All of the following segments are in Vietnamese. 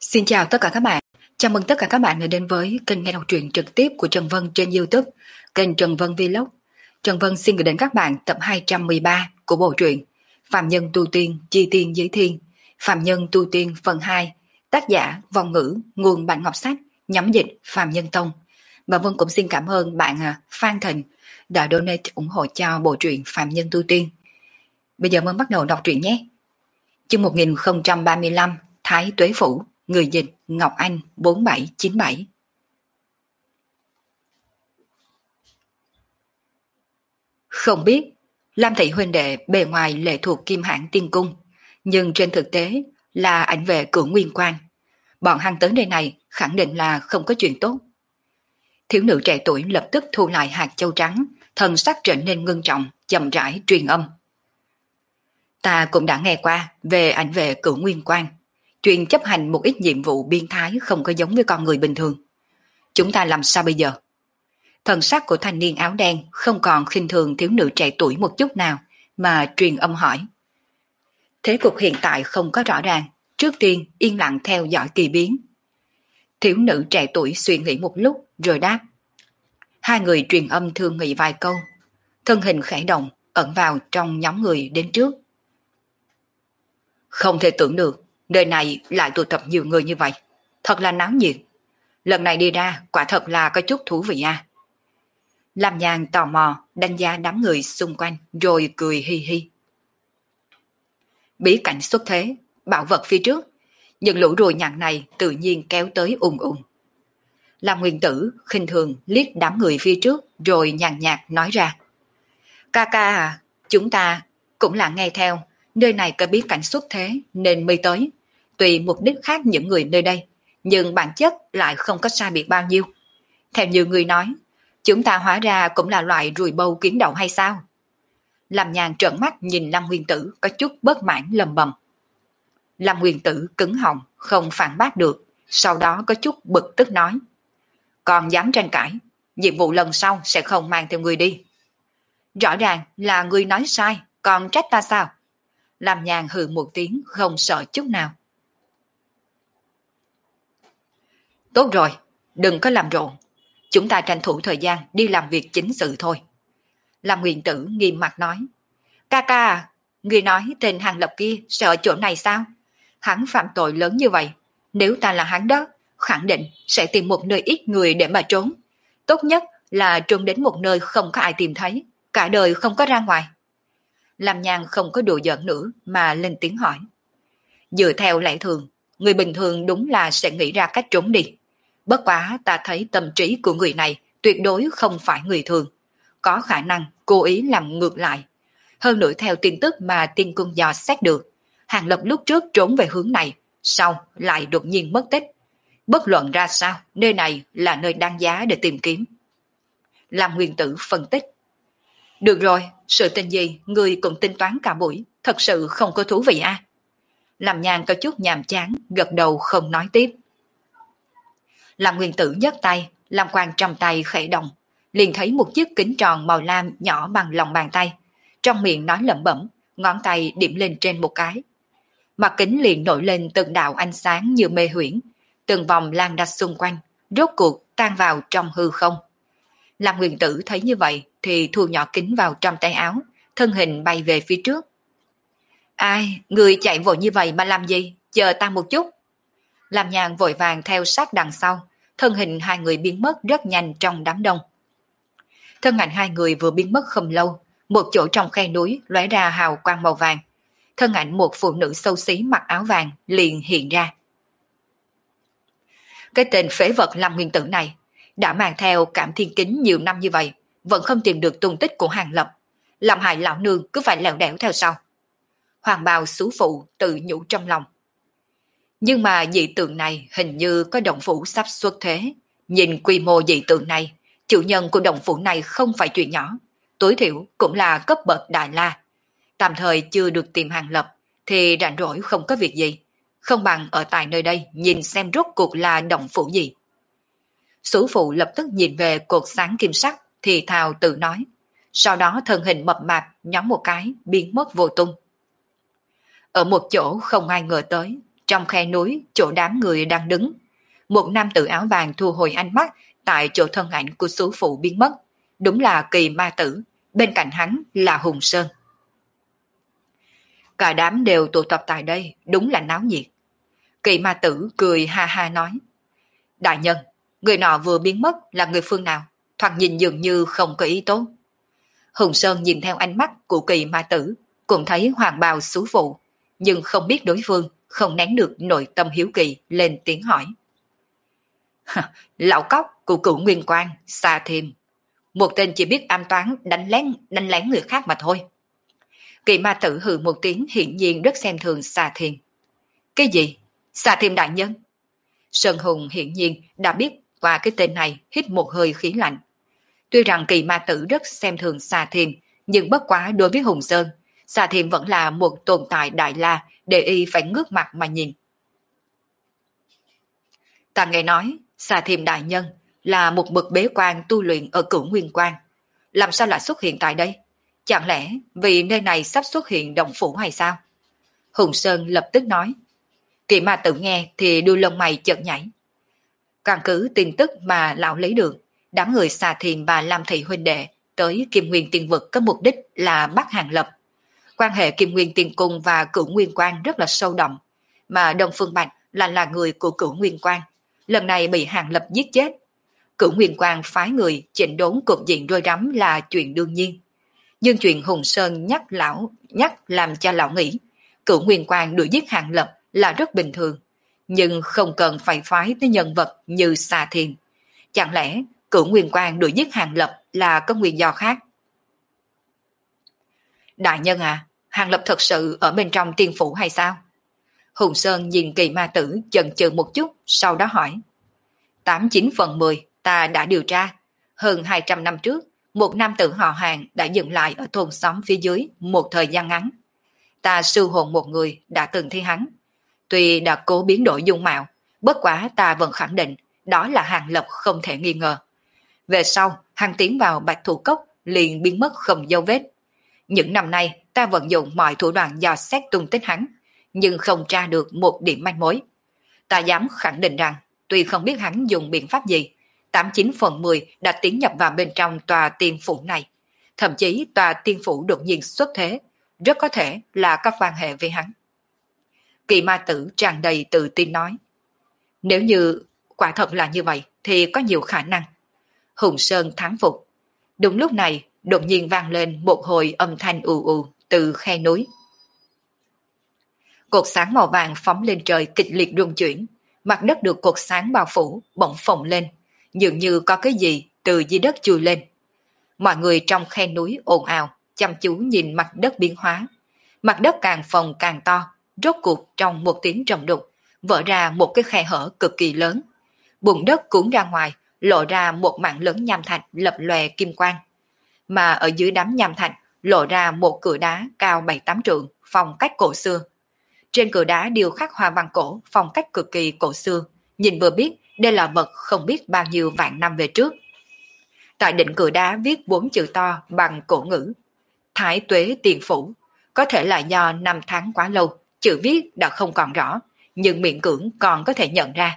Xin chào tất cả các bạn. Chào mừng tất cả các bạn đã đến với kênh nghe đọc truyện trực tiếp của Trần Vân trên YouTube, kênh Trần Vân Vlog. Trần Vân xin gửi đến các bạn tập 213 của bộ truyện Phạm Nhân Tu Tiên Chi Tiên Giới Thiên, Phạm Nhân Tu Tiên phần 2, tác giả Vong Ngữ, nguồn bản ngọc sách, nhóm dịch Phạm Nhân Tông. Và Vân cũng xin cảm ơn bạn Phan Thịnh đã donate ủng hộ cho bộ truyện Phạm Nhân Tu Tiên. Bây giờ mới bắt đầu đọc truyện nhé. Chương 1035, Thái Tuế Phủ. Người dịch Ngọc Anh 4797. Không biết Lam Thị huynh đệ bề ngoài lệ thuộc Kim Hãn Tiên Cung, nhưng trên thực tế là ảnh vệ Cửu Nguyên Quan. Bọn hắn tới nơi này khẳng định là không có chuyện tốt. Thiếu nữ trẻ tuổi lập tức thu lại hạt châu trắng, thần sắc trở nên ngưng trọng, chậm rãi truyền âm. Ta cũng đã nghe qua về ảnh vệ Cửu Nguyên Quan. Chuyện chấp hành một ít nhiệm vụ biên thái không có giống với con người bình thường. Chúng ta làm sao bây giờ? Thần sắc của thanh niên áo đen không còn khinh thường thiếu nữ trẻ tuổi một chút nào, mà truyền âm hỏi. Thế cục hiện tại không có rõ ràng, trước tiên yên lặng theo dõi kỳ biến. Thiếu nữ trẻ tuổi suy nghĩ một lúc rồi đáp. Hai người truyền âm thương nghị vài câu, thân hình khẽ động, ẩn vào trong nhóm người đến trước. Không thể tưởng được nơi này lại tụ tập nhiều người như vậy, thật là náo nhiệt. Lần này đi ra quả thật là có chút thú vị à. Lam Nhàn tò mò đánh giá đám người xung quanh rồi cười hi hi. Bí cảnh xuất thế, bảo vật phía trước, những lũ ruồi nhặng này tự nhiên kéo tới ùn ùn. Lam Nguyên Tử khinh thường liếc đám người phía trước rồi nhàn nhạt nói ra. Ca ca à, chúng ta cũng là nghe theo, nơi này có bí cảnh xuất thế nên mới tới. Tùy mục đích khác những người nơi đây, nhưng bản chất lại không có sai biệt bao nhiêu. Theo như người nói, chúng ta hóa ra cũng là loại ruồi bâu kiến đậu hay sao? Lam Nhàn trợn mắt nhìn Lam Nguyên Tử có chút bất mãn lầm bầm. Lam Nguyên Tử cứng họng, không phản bác được, sau đó có chút bực tức nói. Còn dám tranh cãi, nhiệm vụ lần sau sẽ không mang theo người đi. Rõ ràng là người nói sai, còn trách ta sao? Lam Nhàn hừ một tiếng không sợ chút nào. Tốt rồi, đừng có làm rộn. Chúng ta tranh thủ thời gian đi làm việc chính sự thôi. Lam Nguyên Tử nghiêm mặt nói. Ca ca à, người nói tên Hàng Lập kia sẽ ở chỗ này sao? Hắn phạm tội lớn như vậy. Nếu ta là hắn đó, khẳng định sẽ tìm một nơi ít người để mà trốn. Tốt nhất là trốn đến một nơi không có ai tìm thấy, cả đời không có ra ngoài. Lam Nhàn không có đùa giỡn nữa mà lên tiếng hỏi. Dựa theo lẽ thường, người bình thường đúng là sẽ nghĩ ra cách trốn đi. Bất quá ta thấy tâm trí của người này tuyệt đối không phải người thường. Có khả năng cố ý làm ngược lại. Hơn nữa theo tin tức mà tiên cung dò xét được, Hàng Lập lúc trước trốn về hướng này, sau lại đột nhiên mất tích. Bất luận ra sao, nơi này là nơi đáng giá để tìm kiếm. Lam Nguyên Tử phân tích. Được rồi, sự tình gì người cũng tính toán cả buổi, thật sự không có thú vị à? Lam Nhàn có chút nhàm chán, gật đầu không nói tiếp. Lam Nguyên Tử nhấc tay, lam quang trong tay khẽ động, liền thấy một chiếc kính tròn màu lam nhỏ bằng lòng bàn tay, trong miệng nói lẩm bẩm, ngón tay điểm lên trên một cái. Mặt kính liền nổi lên từng đạo ánh sáng như mê huyễn, từng vòng lan ra xung quanh, rốt cuộc tan vào trong hư không. Lam Nguyên Tử thấy như vậy thì thu nhỏ kính vào trong tay áo, thân hình bay về phía trước. Ai, người chạy vội như vậy mà làm gì? Chờ ta một chút. Lam Nhàn vội vàng theo sát đằng sau, thân hình hai người biến mất rất nhanh trong đám đông. Thân ảnh hai người vừa biến mất không lâu, một chỗ trong khe núi lóe ra hào quang màu vàng. Thân ảnh một phụ nữ xấu xí mặc áo vàng liền hiện ra. Cái tên phế vật Lam Nguyên Tử này đã mang theo Cảm Thiên Kính nhiều năm như vậy, vẫn không tìm được tung tích của Hàng Lập, làm hại lão nương cứ phải lèo đẻo theo sau. Hoàng bào xú phụ tự nhủ trong lòng. Nhưng mà dị tượng này hình như có động phủ sắp xuất thế. Nhìn quy mô dị tượng này, chủ nhân của động phủ này không phải chuyện nhỏ, tối thiểu cũng là cấp bậc đại la. Tạm thời chưa được tìm Hàng Lập thì rảnh rỗi không có việc gì, không bằng ở tại nơi đây nhìn xem rốt cuộc là động phủ gì. Sú phụ lập tức nhìn về cột sáng kim sắc thì thào tự nói, sau đó thân hình mập mạp nhóm một cái biến mất vô tung. Ở một chỗ không ai ngờ tới, Trong khe núi, chỗ đám người đang đứng, một nam tử áo vàng thu hồi ánh mắt tại chỗ thân ảnh của số phụ biến mất. Đúng là Kỳ Ma Tử, bên cạnh hắn là Hùng Sơn. Cả đám đều tụ tập tại đây, đúng là náo nhiệt. Kỳ Ma Tử cười ha ha nói: Đại nhân, người nọ vừa biến mất là người phương nào? Thoạt nhìn dường như không có ý tốt. Hùng Sơn nhìn theo ánh mắt của Kỳ Ma Tử, cũng thấy hoàng bào xú phụ, nhưng không biết đối phương không nén được nội tâm hiếu kỳ, lên tiếng hỏi. Lão cóc của Cửu Nguyên Quang, Sa Thiêm, một tên chỉ biết ám toán đánh lén người khác mà thôi. Kỳ Ma Tử hừ một tiếng, hiển nhiên rất xem thường Sa Thiêm. Cái gì? Sa Thiêm đại nhân? Sơn Hùng hiển nhiên đã biết qua cái tên này, hít một hơi khí lạnh. Tuy rằng Kỳ Ma Tử rất xem thường Sa Thiêm, nhưng bất quá đối với Hùng Sơn, Sa Thiêm vẫn là một tồn tại đại la để y phải ngước mặt mà nhìn. Ta nghe nói Sa Thiêm đại nhân là một bậc bế quan tu luyện ở Cửu Nguyên Quang, làm sao lại xuất hiện tại đây? Chẳng lẽ vì nơi này sắp xuất hiện động phủ hay sao? Hùng Sơn lập tức nói. Kỳ Ma Tử nghe thì đuôi lông mày chợt nhảy. Căn cứ tin tức mà lão lấy được, đám người Sa Thiêm và Lam Thị huynh đệ tới Kim Nguyên Tiên Vực có mục đích là bắt Hàng Lập. Quan hệ Kim Nguyên Tiên Cung và Cửu Nguyên Quang rất là sâu đậm, mà Đông Phương Bạch là người của Cửu Nguyên Quang, lần này bị Hàng Lập giết chết. Cửu Nguyên Quang phái người chỉnh đốn cục diện rối rắm là chuyện đương nhiên. Nhưng chuyện Hùng Sơn nhắc làm cho lão nghĩ, Cửu Nguyên Quang đuổi giết Hàng Lập là rất bình thường, nhưng không cần phải phái tới nhân vật như Sa Thiền. Chẳng lẽ Cửu Nguyên Quang đuổi giết Hàng Lập là có nguyên do khác? Đại nhân à, Hàng Lập thật sự ở bên trong tiên phủ hay sao? Hùng Sơn nhìn Kỳ Ma Tử chần chừ một chút, sau đó hỏi. 89/10 ta đã điều tra. Hơn 200 năm trước, một nam tử họ Hàng đã dừng lại ở thôn xóm phía dưới một thời gian ngắn. Ta sư hồn một người đã từng thấy hắn. Tuy đã cố biến đổi dung mạo, bất quá ta vẫn khẳng định đó là Hàng Lập không thể nghi ngờ. Về sau, hắn tiến vào Bạch Thủ Cốc liền biến mất không dấu vết. Những năm nay ta vận dụng mọi thủ đoạn dò xét tung tích hắn, nhưng không tra được một điểm manh mối. Ta dám khẳng định rằng, tuy không biết hắn dùng biện pháp gì, 89/10 đã tiến nhập vào bên trong tòa tiên phủ này. Thậm chí tòa tiên phủ đột nhiên xuất thế, rất có thể là có quan hệ với hắn. Kỳ Ma Tử tràn đầy tự tin nói. Nếu như quả thật là như vậy, thì có nhiều khả năng. Hùng Sơn thán phục. Đúng lúc này, đột nhiên vang lên một hồi âm thanh ù ù từ khe núi. Cột sáng màu vàng phóng lên trời kịch liệt rung chuyển, mặt đất được cột sáng bao phủ bỗng phồng lên, dường như có cái gì từ dưới đất chui lên. Mọi người trong khe núi ồn ào, chăm chú nhìn mặt đất biến hóa. Mặt đất càng phồng càng to, rốt cuộc trong một tiếng trầm đục, vỡ ra một cái khe hở cực kỳ lớn. Bùn đất cuốn ra ngoài, lộ ra một mảng lớn nham thạch lập lòe kim quang. Mà ở dưới đám nham thạch lộ ra một cửa đá cao 7-8 trượng, phong cách cổ xưa. Trên cửa đá điêu khắc hoa văn cổ, phong cách cực kỳ cổ xưa, nhìn vừa biết đây là vật không biết bao nhiêu vạn năm về trước. Tại đỉnh cửa đá viết 4 chữ to bằng cổ ngữ: Thái Tuế Tiền Phủ. Có thể là do năm tháng quá lâu, chữ viết đã không còn rõ, nhưng miễn cưỡng còn có thể nhận ra.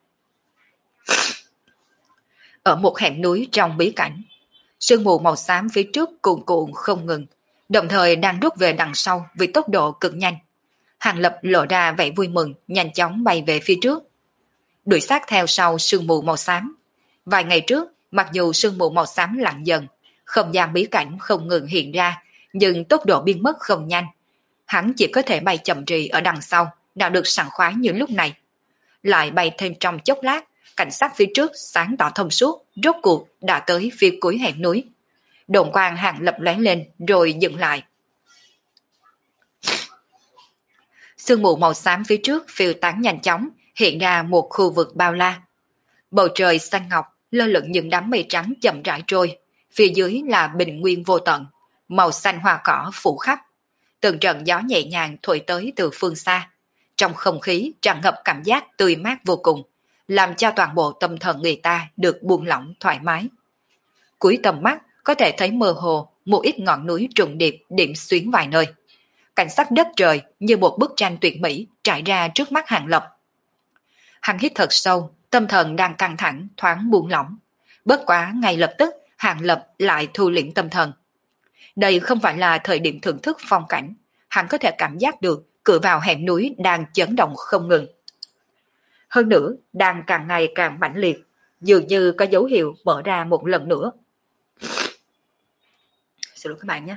Ở một hẻm núi trong bí cảnh, sương mù màu xám phía trước cuồn cuộn không ngừng, đồng thời đang rút về đằng sau với tốc độ cực nhanh. Hàng Lập lộ ra vẻ vui mừng, nhanh chóng bay về phía trước, đuổi sát theo sau sương mù màu xám. Vài ngày trước, mặc dù sương mù màu xám lặng dần, không gian bí cảnh không ngừng hiện ra, nhưng tốc độ biến mất không nhanh. Hắn chỉ có thể bay chậm rì ở đằng sau, nào được sảng khoái như lúc này. Lại bay thêm trong chốc lát, cảnh sát phía trước sáng tỏ thông suốt, rốt cuộc đã tới phía cuối hẻm núi. Đồn quang Hàng Lập lóe lên rồi dừng lại. Sương mù màu xám phía trước phiêu tán nhanh chóng, hiện ra một khu vực bao la. Bầu trời xanh ngọc, lơ lửng những đám mây trắng chậm rãi trôi, phía dưới là bình nguyên vô tận, màu xanh hoa cỏ phủ khắp. Từng trận gió nhẹ nhàng thổi tới từ phương xa, trong không khí tràn ngập cảm giác tươi mát vô cùng, làm cho toàn bộ tâm thần người ta được buông lỏng thoải mái. Cuối tầm mắt có thể thấy mơ hồ một ít ngọn núi trùng điệp điểm xuyến vài nơi. cảnh sắc đất trời như một bức tranh tuyệt mỹ trải ra trước mắt Hàng Lập. Hắn hít thật sâu, tâm thần đang căng thẳng thoáng buông lỏng. Bất quá ngay lập tức Hàng Lập lại thu liễm tâm thần. Đây không phải là thời điểm thưởng thức phong cảnh, hắn có thể cảm giác được cửa vào hẻm núi đang chấn động không ngừng. Hơn nữa, đang càng ngày càng mãnh liệt, dường như có dấu hiệu mở ra một lần nữa. Xin lỗi các bạn nhé.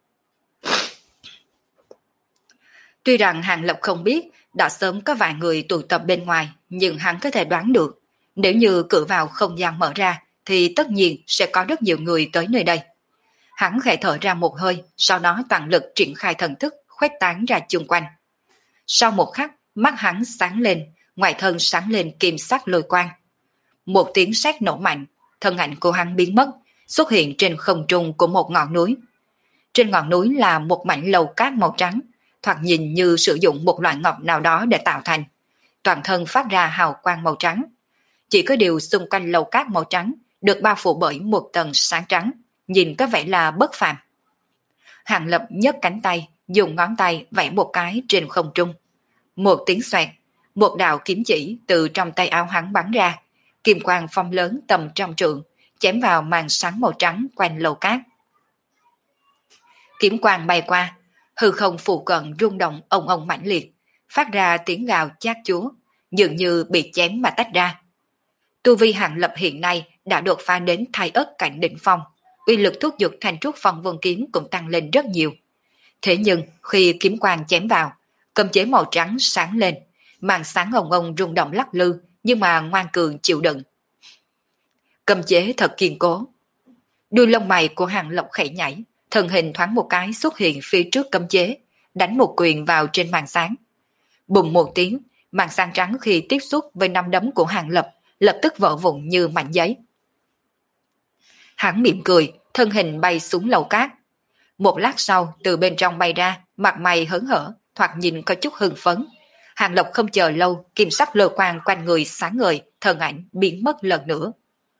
Tuy rằng Hàng Lập không biết đã sớm có vài người tụ tập bên ngoài, nhưng hắn có thể đoán được, nếu như cửa vào không gian mở ra, thì tất nhiên sẽ có rất nhiều người tới nơi đây. Hắn khẽ thở ra một hơi, sau đó toàn lực triển khai thần thức, khuếch tán ra chung quanh. Sau một khắc, mắt hắn sáng lên, ngoài thân sáng lên kim sắc lôi quang. Một tiếng sét nổ mạnh, thân ảnh của hắn biến mất, xuất hiện trên không trung của một ngọn núi. Trên ngọn núi là một mảnh lầu cát màu trắng, thoạt nhìn như sử dụng một loại ngọc nào đó để tạo thành. Toàn thân phát ra hào quang màu trắng. Chỉ có điều xung quanh lầu cát màu trắng được bao phủ bởi một tầng sáng trắng, nhìn có vẻ là bất phàm. Hàng Lập nhấc cánh tay, dùng ngón tay vẽ một cái trên không trung. Một tiếng xoẹt, một đạo kiếm chỉ từ trong tay áo hắn bắn ra, kim quang phong lớn tầm trăm trượng, chém vào màn sáng màu trắng quanh lầu cát. Kiếm quang bay qua, hư không phụ cận rung động ong ong mãnh liệt, phát ra tiếng gào chát chúa, dường như bị chém mà tách ra. Tu vi Hàng Lập hiện nay đã đột phá đến Thái Ất cảnh đỉnh phong, uy lực thúc giục Thanh Trúc Phong Vân kiếm cũng tăng lên rất nhiều. Thế nhưng khi kiếm quang chém vào, cấm chế màu trắng sáng lên, màn sáng ong ong rung động lắc lư, nhưng mà ngoan cường chịu đựng. Cấm chế thật kiên cố. Đuôi lông mày của Hàng Lập khẽ nhảy, thân hình thoáng một cái xuất hiện phía trước cấm chế, đánh một quyền vào trên màn sáng. Bùng một tiếng, màn sáng trắng khi tiếp xúc với nắm đấm của Hàng Lập lập tức vỡ vụn như mảnh giấy. Hắn mỉm cười, thân hình bay xuống lầu cát. Một lát sau, từ bên trong bay ra, mặt mày hớn hở, thoạt nhìn có chút hưng phấn. Hàng Lập không chờ lâu, kim sắc lơ quang quanh người sáng ngời, thân ảnh biến mất lần nữa.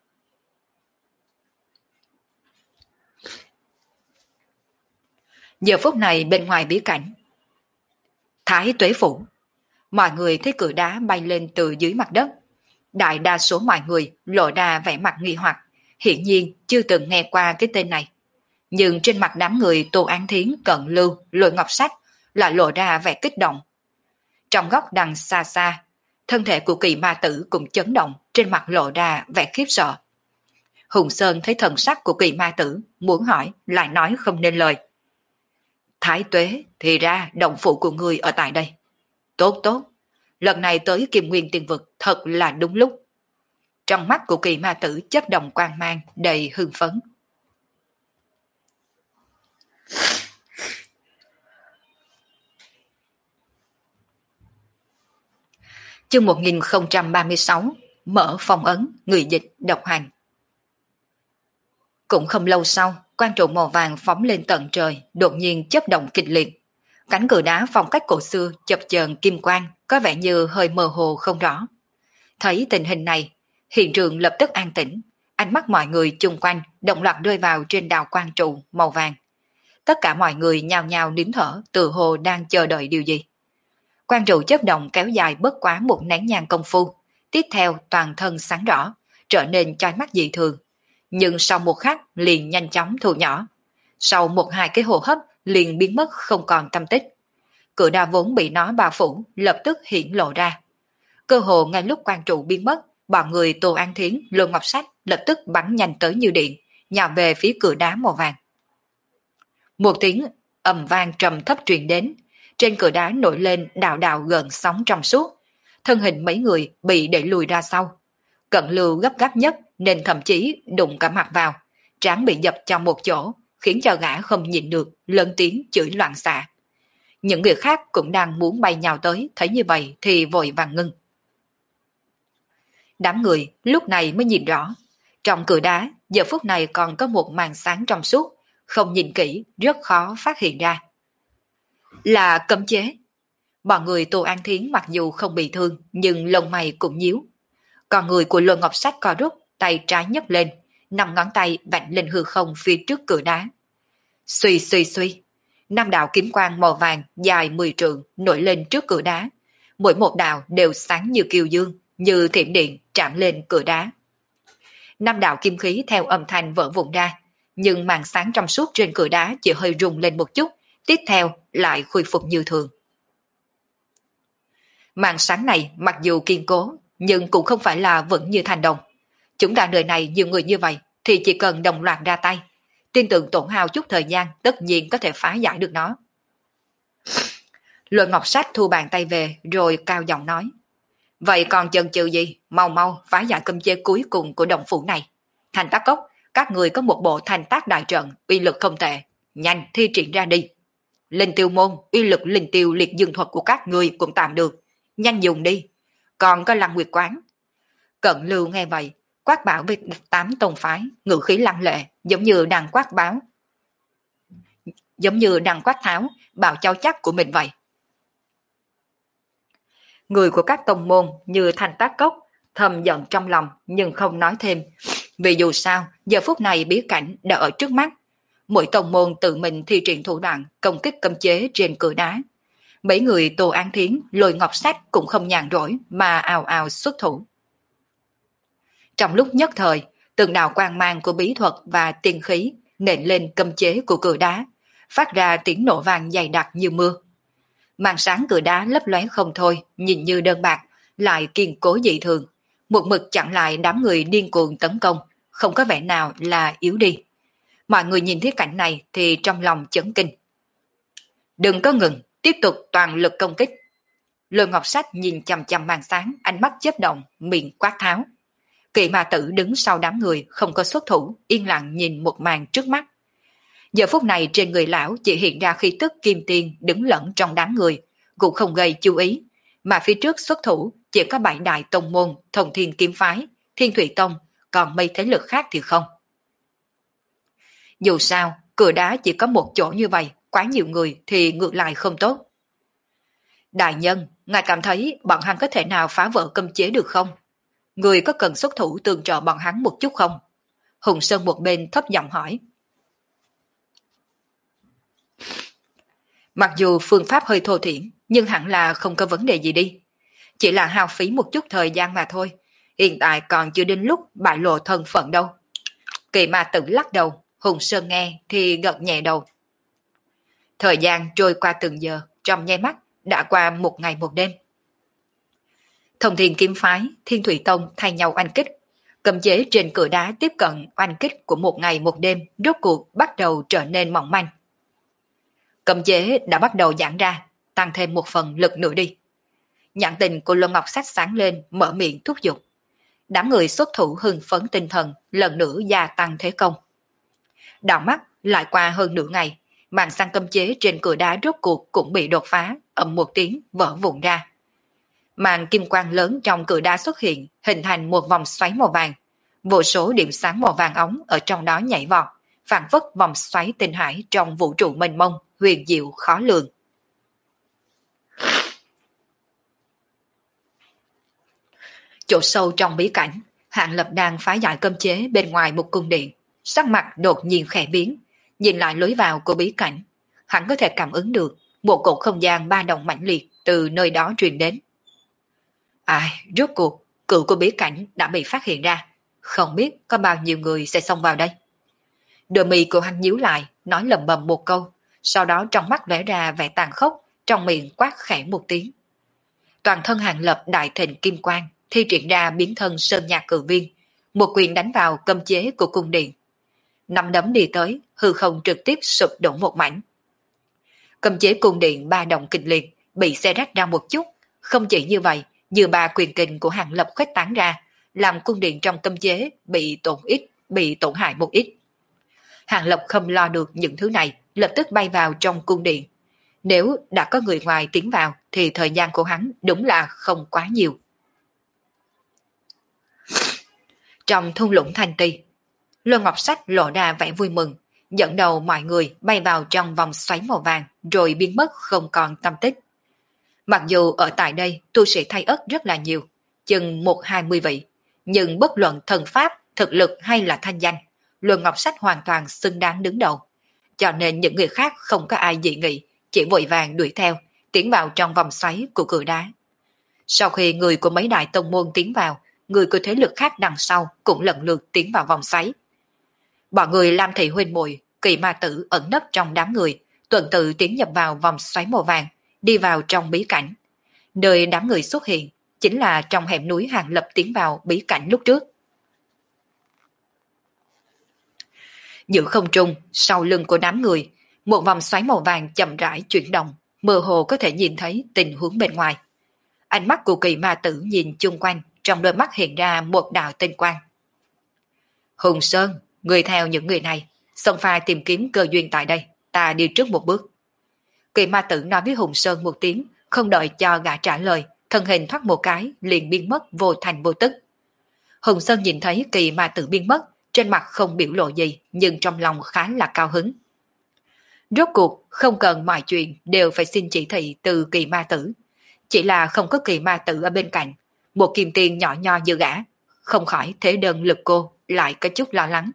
Giờ phút này bên ngoài bí cảnh, Thái Tuế Phủ, mọi người thấy cửa đá bay lên từ dưới mặt đất. Đại đa số mọi người lộ ra vẻ mặt nghi hoặc, hiển nhiên chưa từng nghe qua cái tên này. Nhưng trên mặt đám người Tô An Thiến, Cận Lưu, Lôi Ngọc Sách lại lộ ra vẻ kích động. Trong góc đằng xa xa, thân thể của Kỳ Ma Tử cũng chấn động, trên mặt lộ ra vẻ khiếp sợ. Hùng Sơn thấy thần sắc của Kỳ Ma Tử, muốn hỏi lại nói không nên lời. Thái Tuế, thì ra động phủ của người ở tại đây. Tốt tốt, lần này tới Kim Nguyên Tiên Vực thật là đúng lúc. Trong mắt của Kỳ Ma Tử chớp động quang mang đầy hưng phấn. Chương 1036, mở phong ấn, người dịch độc hành. Cũng không lâu sau, quang trụ màu vàng phóng lên tận trời, đột nhiên chớp động kịch liệt. Cánh cửa đá phong cách cổ xưa chập chờn kim quang, có vẻ như hơi mơ hồ không rõ. Thấy tình hình này, hiện trường lập tức an tĩnh, ánh mắt mọi người chung quanh đồng loạt rơi vào trên đạo quang trụ màu vàng. Tất cả mọi người nhao nhao nín thở, tự hồ đang chờ đợi điều gì. Quang trụ chớp động kéo dài bất quá một nén nhang công phu, tiếp theo toàn thân sáng rõ, trở nên chói mắt dị thường. Nhưng sau một khắc liền nhanh chóng thu nhỏ. Sau một hai cái hô hấp liền biến mất không còn tâm tích. Cửa đá vốn bị nó bao phủ lập tức hiển lộ ra. Cơ hồ ngay lúc quang trụ biến mất, bọn người Tô An Thiến, Lô Ngọc Sách lập tức bắn nhanh tới như điện, nhào về phía cửa đá màu vàng. Một tiếng ầm vang trầm thấp truyền đến, trên cửa đá nổi lên đạo đạo gợn sóng trong suốt, thân hình mấy người bị đẩy lùi ra sau. Cận Lưu gấp gáp nhất nên thậm chí đụng cả mặt vào, trán bị dập trong một chỗ, khiến cho gã không nhịn được, lớn tiếng chửi loạn xạ. Những người khác cũng đang muốn bay nhào tới, thấy như vậy thì vội vàng ngưng. Đám người lúc này mới nhìn rõ, trong cửa đá giờ phút này còn có một màn sáng trong suốt, không nhìn kỹ rất khó phát hiện ra. Là cấm chế. Bọn người Tô An Thiến mặc dù không bị thương nhưng lông mày cũng nhíu. Còn người của Lô Ngọc Sách co rút, tay trái nhấc lên, 5 ngón tay vạch lên hư không phía trước cửa đá. Suy suy suy, Năm đạo kiếm quang màu vàng dài 10 trượng nổi lên trước cửa đá. Mỗi một đạo đều sáng như kiều dương, như thiểm điện chạm lên cửa đá. Năm đạo kim khí theo âm thanh vỡ vụn ra, nhưng màn sáng trong suốt trên cửa đá chỉ hơi rung lên một chút, tiếp theo lại khôi phục như thường. Màn sáng này mặc dù kiên cố, nhưng cũng không phải là vững như thành đồng. Chúng ta đời này nhiều người như vậy, thì chỉ cần đồng loạt ra tay, tin tưởng tổn hao chút thời gian tất nhiên có thể phá giải được nó. Lôi Ngọc Sách thu bàn tay về rồi cao giọng nói. Vậy còn chần chừ gì, mau mau phá giải cấm chế cuối cùng của đồng phủ này. Thành Tác Cốc, các người có một bộ thành tác đại trận, uy lực không tệ, nhanh thi triển ra đi. Linh tiêu môn, uy lực linh tiêu liệt dương thuật của các người cũng tạm được, nhanh dùng đi. Còn có Lăng Nguyệt Quán. Cận Lưu nghe vậy, quát bảo với 8 tông phái, ngữ khí lăng lệ, giống như đang quát tháo, bảo cháu chắc của mình vậy. Người của các tông môn như Thành Tác Cốc thầm giận trong lòng nhưng không nói thêm, vì dù sao giờ phút này bí cảnh đã ở trước mắt. Mỗi tông môn tự mình thi triển thủ đoạn công kích cấm chế trên cửa đá. Mấy người Tô An Thiến, Lôi Ngọc Sách cũng không nhàn rỗi mà ào ào xuất thủ. Trong lúc nhất thời, từng đạo quang mang của bí thuật và tiên khí nện lên cấm chế của cửa đá, phát ra tiếng nổ vang dày đặc như mưa. Màn sáng cửa đá lấp lóe không thôi, nhìn như đơn bạc, lại kiên cố dị thường, một mực chặn lại đám người điên cuồng tấn công, không có vẻ nào là yếu đi. Mọi người nhìn thấy cảnh này thì trong lòng chấn kinh. Đừng có ngừng, tiếp tục toàn lực công kích. Lôi Ngọc Sách nhìn chằm chằm màn sáng, ánh mắt chớp động, miệng quát tháo. Kỵ Ma Tử đứng sau đám người không có xuất thủ, yên lặng nhìn một màn trước mắt. Giờ phút này trên người lão chỉ hiện ra khí tức kim tiên đứng lẫn trong đám người, cũng không gây chú ý, mà phía trước xuất thủ chỉ có 7 đại tông môn, Thông Thiên Kiếm Phái, Thiên Thủy Tông, còn mấy thế lực khác thì không. Dù sao, cửa đá chỉ có một chỗ như vậy, quá nhiều người thì ngược lại không tốt. Đại nhân, ngài cảm thấy bọn hắn có thể nào phá vỡ cấm chế được không? Người có cần xuất thủ tương trợ bọn hắn một chút không? Hùng Sơn một bên thấp giọng hỏi. Mặc dù phương pháp hơi thô thiển, nhưng hẳn là không có vấn đề gì đi. Chỉ là hao phí một chút thời gian mà thôi. Hiện tại còn chưa đến lúc bại lộ thân phận đâu. Kỵ Ma Tử lắc đầu, Hùng Sơn nghe thì gật nhẹ đầu. Thời gian trôi qua từng giờ, trong nháy mắt đã qua một ngày một đêm. Thông Thiên Kiếm Phái, Thiên Thủy Tông thay nhau oanh kích. Cấm chế trên cửa đá tiếp cận oanh kích của một ngày một đêm rốt cuộc bắt đầu trở nên mỏng manh. Cấm chế đã bắt đầu giãn ra, tăng thêm một phần lực nữa đi. Nhãn tình của Luân Ngọc Sách sáng lên, mở miệng thúc giục. Đám người xuất thủ hưng phấn tinh thần, lần nữa gia tăng thế công. Đảo mắt lại qua hơn nửa ngày, màn sang cấm chế trên cửa đá rốt cuộc cũng bị đột phá, ầm một tiếng vỡ vụn ra. Màn kim quang lớn trong cửa đá xuất hiện, hình thành một vòng xoáy màu vàng. Vô số điểm sáng màu vàng óng ở trong đó nhảy vọt, phản phất vòng xoáy tinh hải trong vũ trụ mênh mông, huyền diệu khó lường. Chỗ sâu trong bí cảnh, Hạng Lập đang phá giải cấm chế bên ngoài một cung điện, sắc mặt đột nhiên khẽ biến, nhìn lại lối vào của bí cảnh, hắn có thể cảm ứng được một cột không gian ba động mãnh liệt từ nơi đó truyền đến. Rốt cuộc cựu của bí cảnh đã bị phát hiện ra, không biết có bao nhiêu người sẽ xông vào đây. Đôi mì của hắn nhíu lại, nói lầm bầm một câu, sau đó trong mắt lóe ra vẻ tàn khốc, trong miệng quát khẽ một tiếng. Toàn thân Hạng Lập đại thịnh kim quang, thi triển ra biến thân sơn nhạc cử viên, một quyền đánh vào cấm chế của cung điện. Năm đấm đi tới, hư không trực tiếp sụp đổ một mảnh. Cấm chế cung điện ba động kịch liệt, bị xé rách ra một chút, không chỉ như vậy, như ba quyền kình của Hạng Lập khuếch tán ra, làm cung điện trong cấm chế bị tổn hại một ít. Hạng Lập không lo được những thứ này, lập tức bay vào trong cung điện. Nếu đã có người ngoài tiến vào, thì thời gian của hắn đúng là không quá nhiều. Trong thung lũng Thanh Ti, Lôi Ngọc Sách lộ ra vẻ vui mừng, dẫn đầu mọi người bay vào trong vòng xoáy màu vàng, rồi biến mất không còn tâm tích. Mặc dù ở tại đây tu sĩ thay ất rất là nhiều, chừng 1-20 vị, nhưng bất luận thần pháp, thực lực hay là thanh danh, Lôi Ngọc Sách hoàn toàn xứng đáng đứng đầu. cho nên những người khác không có ai dị nghị, chỉ vội vàng đuổi theo, tiến vào trong vòng xoáy của cửa đá. Sau khi người của mấy đại tông môn tiến vào, người của thế lực khác đằng sau cũng lần lượt tiến vào vòng xoáy. Bọn người Lam Thị huynh muội, Kỳ Ma Tử ẩn nấp trong đám người, tuần tự tiến nhập vào vòng xoáy màu vàng, đi vào trong bí cảnh. Nơi đám người xuất hiện chính là trong hẻm núi Hàng Lập tiến vào bí cảnh lúc trước. Giữa không trung, sau lưng của đám người, một vòng xoáy màu vàng chậm rãi chuyển động, mơ hồ có thể nhìn thấy tình huống bên ngoài. Ánh mắt của Kỳ Ma Tử nhìn chung quanh, trong đôi mắt hiện ra một đạo tinh quang. Hùng Sơn, người theo những người này, xông pha tìm kiếm cơ duyên tại đây, ta đi trước một bước. Kỳ Ma Tử nói với Hùng Sơn một tiếng, không đợi cho gã trả lời, thân hình thoát một cái, liền biến mất vô thành vô tức. Hùng Sơn nhìn thấy Kỳ Ma Tử biến mất, trên mặt không biểu lộ gì, nhưng trong lòng khá là cao hứng. Rốt cuộc, không cần mọi chuyện đều phải xin chỉ thị từ Kỳ Ma Tử. Chỉ là không có Kỳ Ma Tử ở bên cạnh, một kim tiền nhỏ nho như gã, không khỏi thế đơn lực cô, lại có chút lo lắng.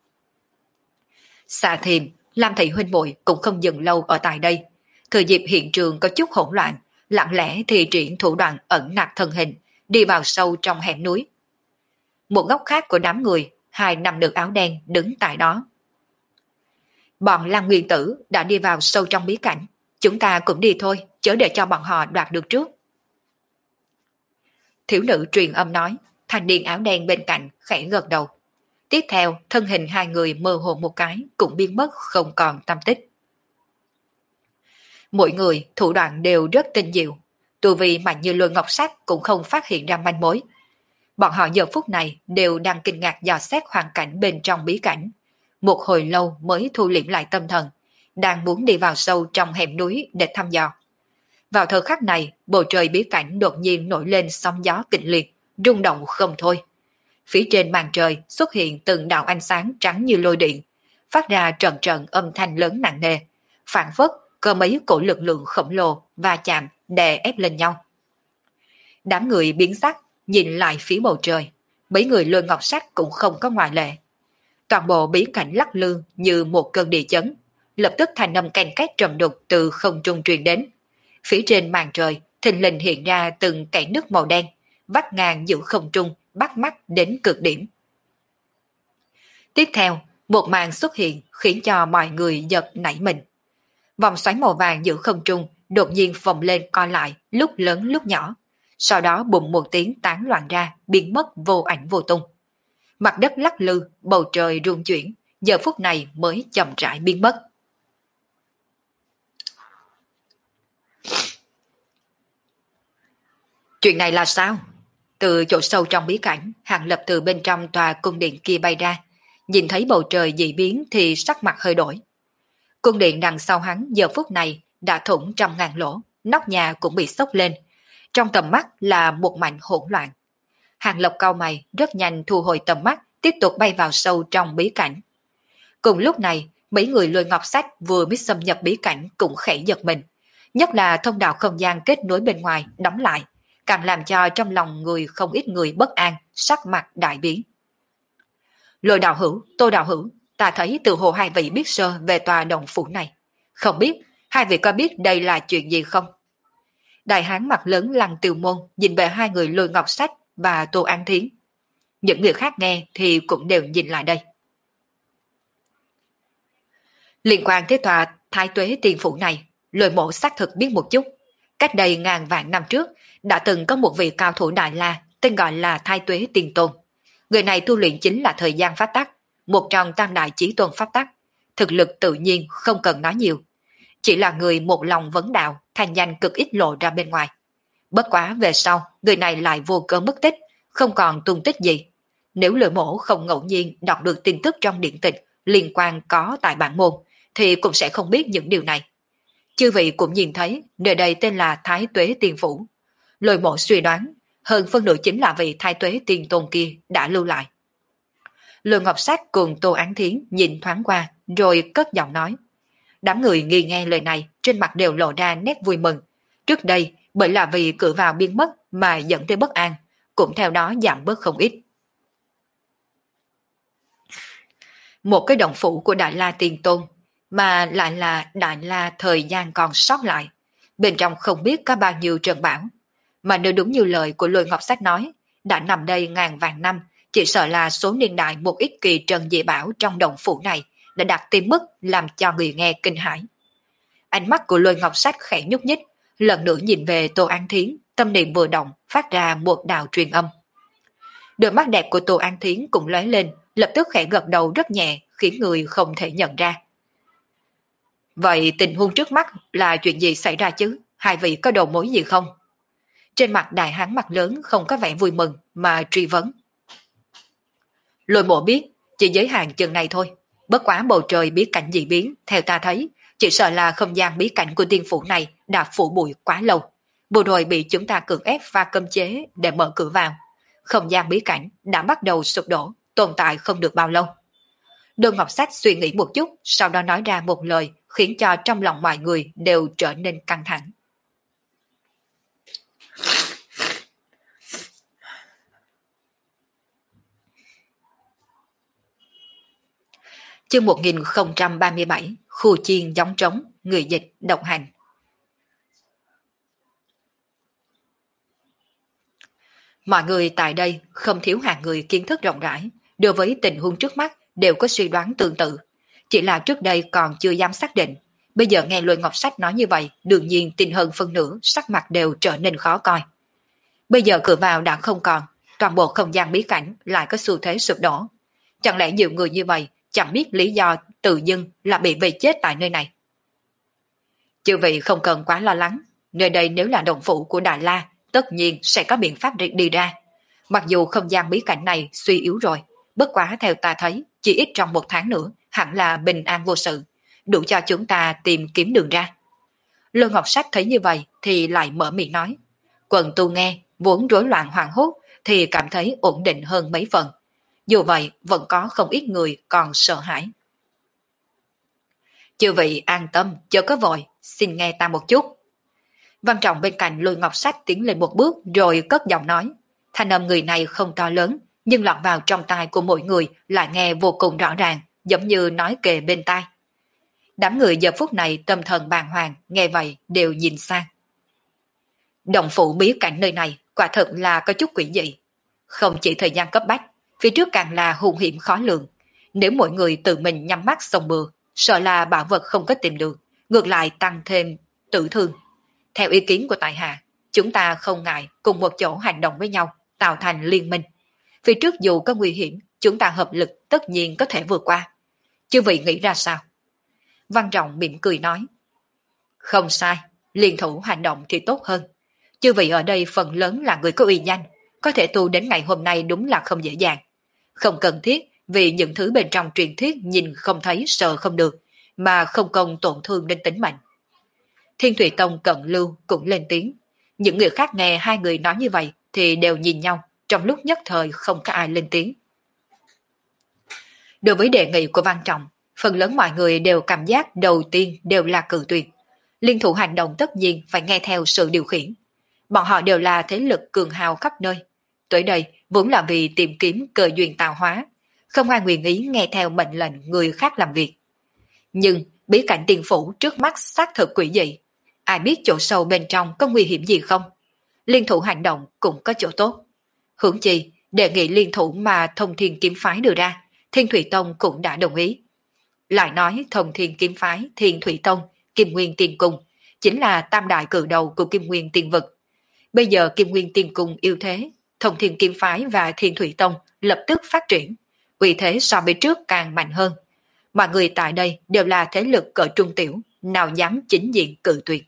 Xa thêm, Lam Thị huynh muội cũng không dừng lâu ở tại đây. Thời dịp hiện trường có chút hỗn loạn, lặng lẽ thì triển thủ đoạn ẩn nặc thân hình, đi vào sâu trong hẻm núi. Một góc khác của đám người, hai nam nữ áo đen đứng tại đó. Bọn Lam Nguyên Tử đã đi vào sâu trong bí cảnh, chúng ta cũng đi thôi, chớ để cho bọn họ đoạt được trước. Thiếu nữ truyền âm nói, thanh niên áo đen bên cạnh khẽ gật đầu. Tiếp theo, thân hình hai người mơ hồ một cái cũng biến mất không còn tăm tích. Mỗi người thủ đoạn đều rất tinh diệu, tu vi mạnh như Lôi Ngọc Sắc cũng không phát hiện ra manh mối. Bọn họ giờ phút này đều đang kinh ngạc dò xét hoàn cảnh bên trong bí cảnh. Một hồi lâu mới thu liễm lại tâm thần, đang muốn đi vào sâu trong hẻm núi để thăm dò. Vào thời khắc này, bầu trời bí cảnh đột nhiên nổi lên sóng gió kịch liệt, rung động không thôi. Phía trên màn trời xuất hiện từng đạo ánh sáng trắng như lôi điện, phát ra trận trận âm thanh lớn nặng nề, phản phất có mấy cổ lực lượng khổng lồ va chạm đè ép lên nhau. Đám người biến sắc, nhìn lại phía bầu trời, mấy người Lôi Ngọc Sắc cũng không có ngoại lệ. Toàn bộ bí cảnh lắc lư như một cơn địa chấn, lập tức thành âm ken két trầm đục từ không trung truyền đến. Phía trên màn trời, thình lình hiện ra từng kẽ nước màu đen, vắt ngang giữa không trung, bắt mắt đến cực điểm. Tiếp theo, một màn xuất hiện khiến cho mọi người giật nảy mình. Vòng xoáy màu vàng giữa không trung đột nhiên phồng lên co lại, lúc lớn lúc nhỏ. Sau đó bùng một tiếng tán loạn ra, biến mất vô ảnh vô tung. Mặt đất lắc lư, bầu trời rung chuyển, giờ phút này mới chậm rãi biến mất. Chuyện này là sao? Từ chỗ sâu trong bí cảnh, Hàng Lập từ bên trong tòa cung điện kia bay ra, nhìn thấy bầu trời dị biến thì sắc mặt hơi đổi. Cung điện đằng sau hắn giờ phút này đã thủng trăm ngàn lỗ, nóc nhà cũng bị xốc lên. Trong tầm mắt là một mảnh hỗn loạn. Hàng Lập cau mày rất nhanh thu hồi tầm mắt, tiếp tục bay vào sâu trong bí cảnh. Cùng lúc này, mấy người Lôi Ngọc Sách vừa mới xâm nhập bí cảnh cũng khẽ giật mình. Nhất là thông đạo không gian kết nối bên ngoài đóng lại, càng làm cho trong lòng người không ít người bất an, sắc mặt đại biến. Lôi đạo hữu, Tô đạo hữu, ta thấy từ hồ hai vị biết sơ về tòa động phủ này. Không biết, hai vị có biết đây là chuyện gì không? Đại hán mặt lớn Lăng Tiêu Môn nhìn về hai người Lôi Ngọc Sách và Tô An Thiến. Những người khác nghe thì cũng đều nhìn lại đây. Liên quan tới tòa Thái Tuế Tiên Phủ này, Lôi Mộ xác thực biết một chút. Cách đây ngàn vạn năm trước, đã từng có một vị cao thủ Đại La tên gọi là Thái Tuế Tiên Tôn. Người này tu luyện chính là thời gian pháp tắc, một trong tam đại chí tôn pháp tắc. Thực lực tự nhiên không cần nói nhiều. Chỉ là người một lòng vấn đạo, thành danh cực ít lộ ra bên ngoài. Bất quá về sau, người này lại vô cớ mất tích, không còn tung tích gì. Nếu Lôi Mộ không ngẫu nhiên đọc được tin tức trong điện tịch liên quan có tại bản môn, thì cũng sẽ không biết những điều này. Chư vị cũng nhìn thấy, nơi đây tên là Thái Tuế Tiên Phủ. Lôi Mộ suy đoán, hơn phân nửa chính là vị Thái Tuế Tiên Tôn kia đã lưu lại. Lôi Ngọc Sách cùng Tô Án Thiến nhìn thoáng qua, rồi cất giọng nói. Đám người nghi nghe lời này, trên mặt đều lộ ra nét vui mừng. Trước đây, bởi là vì cửa vào biến mất mà dẫn tới bất an, cũng theo đó giảm bớt không ít. Một cái động phủ của Đại La Tiên Tôn, mà lại là Đại La thời gian còn sót lại. Bên trong không biết có bao nhiêu trận bão. Mà nếu đúng như lời của Lôi Ngọc Sách nói, đã nằm đây ngàn vạn năm, chỉ sợ là số niên đại một ít kỳ trần dị bão trong động phủ này đã đạt tới mức làm cho người nghe kinh hãi. Ánh mắt của Lôi Ngọc Sách khẽ nhúc nhích, lần nữa nhìn về Tô An Thiến, tâm niệm vừa động, phát ra một đạo truyền âm. Đôi mắt đẹp của Tô An Thiến cũng lóe lên, lập tức khẽ gật đầu rất nhẹ, khiến người không thể nhận ra. Vậy tình huống trước mắt là chuyện gì xảy ra chứ? Hai vị có đầu mối gì không? Trên mặt đại hán mặt lớn không có vẻ vui mừng mà truy vấn. Lôi Mộ biết, chỉ giới hạn chừng này thôi. Bất quá bầu trời bí cảnh dị biến, theo ta thấy, chỉ sợ là không gian bí cảnh của tiên phủ này đã phủ bụi quá lâu. Vừa rồi bị chúng ta cưỡng ép và cấm chế để mở cửa vào. Không gian bí cảnh đã bắt đầu sụp đổ, tồn tại không được bao lâu. Đôn Ngọc Sách suy nghĩ một chút, sau đó nói ra một lời khiến cho trong lòng mọi người đều trở nên căng thẳng. Chương 1037, khu chiên giống trống, người dịch, độc hành. Mọi người tại đây không thiếu hạng người kiến thức rộng rãi, đối với tình huống trước mắt đều có suy đoán tương tự. Chỉ là trước đây còn chưa dám xác định, bây giờ nghe Lôi Ngọc Sách nói như vậy, đương nhiên tin hơn phân nửa, sắc mặt đều trở nên khó coi. Bây giờ cửa vào đã không còn, toàn bộ không gian bí cảnh lại có xu thế sụp đổ. Chẳng lẽ nhiều người như vậy chẳng biết lý do tự dưng là bị vây chết tại nơi này? Chư vị không cần quá lo lắng, nơi đây nếu là động phủ của Đại La, tất nhiên sẽ có biện pháp đi ra. Mặc dù không gian bí cảnh này suy yếu rồi, bất quá theo ta thấy, chỉ ít trong 1 tháng nữa, hẳn là bình an vô sự, đủ cho chúng ta tìm kiếm đường ra. Lôi Ngọc Sách thấy như vậy thì lại mở miệng nói. Quần tu nghe, vốn rối loạn hoảng hốt thì cảm thấy ổn định hơn mấy phần. Dù vậy, vẫn có không ít người còn sợ hãi. Chư vị an tâm, chớ có vội, xin nghe ta một chút. Văn Trọng bên cạnh Lôi Ngọc Sách tiến lên một bước rồi cất giọng nói. Thanh âm người này không to lớn, nhưng lọt vào trong tai của mỗi người lại nghe vô cùng rõ ràng, giống như nói kề bên tai. Đám người giờ phút này tâm thần bàng hoàng, nghe vậy đều nhìn sang. Động phủ bí cảnh nơi này quả thật là có chút quỷ dị. Không chỉ thời gian cấp bách, phía trước càng là hung hiểm khó lường. Nếu mỗi người tự mình nhắm mắt xông bừa, sợ là bảo vật không có tìm được, ngược lại tăng thêm tử thương. Theo ý kiến của tại hạ, chúng ta không ngại cùng một chỗ hành động với nhau, tạo thành liên minh. Phía trước dù có nguy hiểm, chúng ta hợp lực tất nhiên có thể vượt qua. Chư vị nghĩ ra sao? Văn Trọng mỉm cười nói. Không sai, liên thủ hành động thì tốt hơn. Chư vị ở đây phần lớn là người có uy danh, có thể tu đến ngày hôm nay đúng là không dễ dàng. Không cần thiết vì những thứ bên trong truyền thuyết nhìn không thấy sợ không được, mà không công tổn thương đến tính mệnh. Thiên Thủy Tông Cận Lưu cũng lên tiếng. Những người khác nghe hai người nói như vậy thì đều nhìn nhau, trong lúc nhất thời không có ai lên tiếng. Đối với đề nghị của Văn Trọng, phần lớn mọi người đều cảm giác đầu tiên đều là cự tuyệt. Liên thủ hành động tất nhiên phải nghe theo sự điều khiển. Bọn họ đều là thế lực cường hào khắp nơi. Tới đây vốn là vì tìm kiếm cơ duyên tạo hóa, không ai nguyện ý nghe theo mệnh lệnh người khác làm việc. Nhưng bí cảnh tiền phủ trước mắt xác thực quỷ dị. Ai biết chỗ sâu bên trong có nguy hiểm gì không? Liên thủ hành động cũng có chỗ tốt. Hưởng chi, đề nghị liên thủ mà Thông Thiên Kiếm Phái đưa ra, Thiên Thủy Tông cũng đã đồng ý. Lại nói Thông Thiên Kiếm Phái, Thiên Thủy Tông, Kim Nguyên Tiên Cung, chính là tam đại cử đầu của Kim Nguyên Tiên Vực. Bây giờ Kim Nguyên Tiên Cung yếu thế, Thông Thiên Kiếm Phái và Thiên Thủy Tông lập tức phát triển, uy thế so với trước càng mạnh hơn. Mọi người tại đây đều là thế lực cỡ trung tiểu, nào dám chính diện cự tuyệt.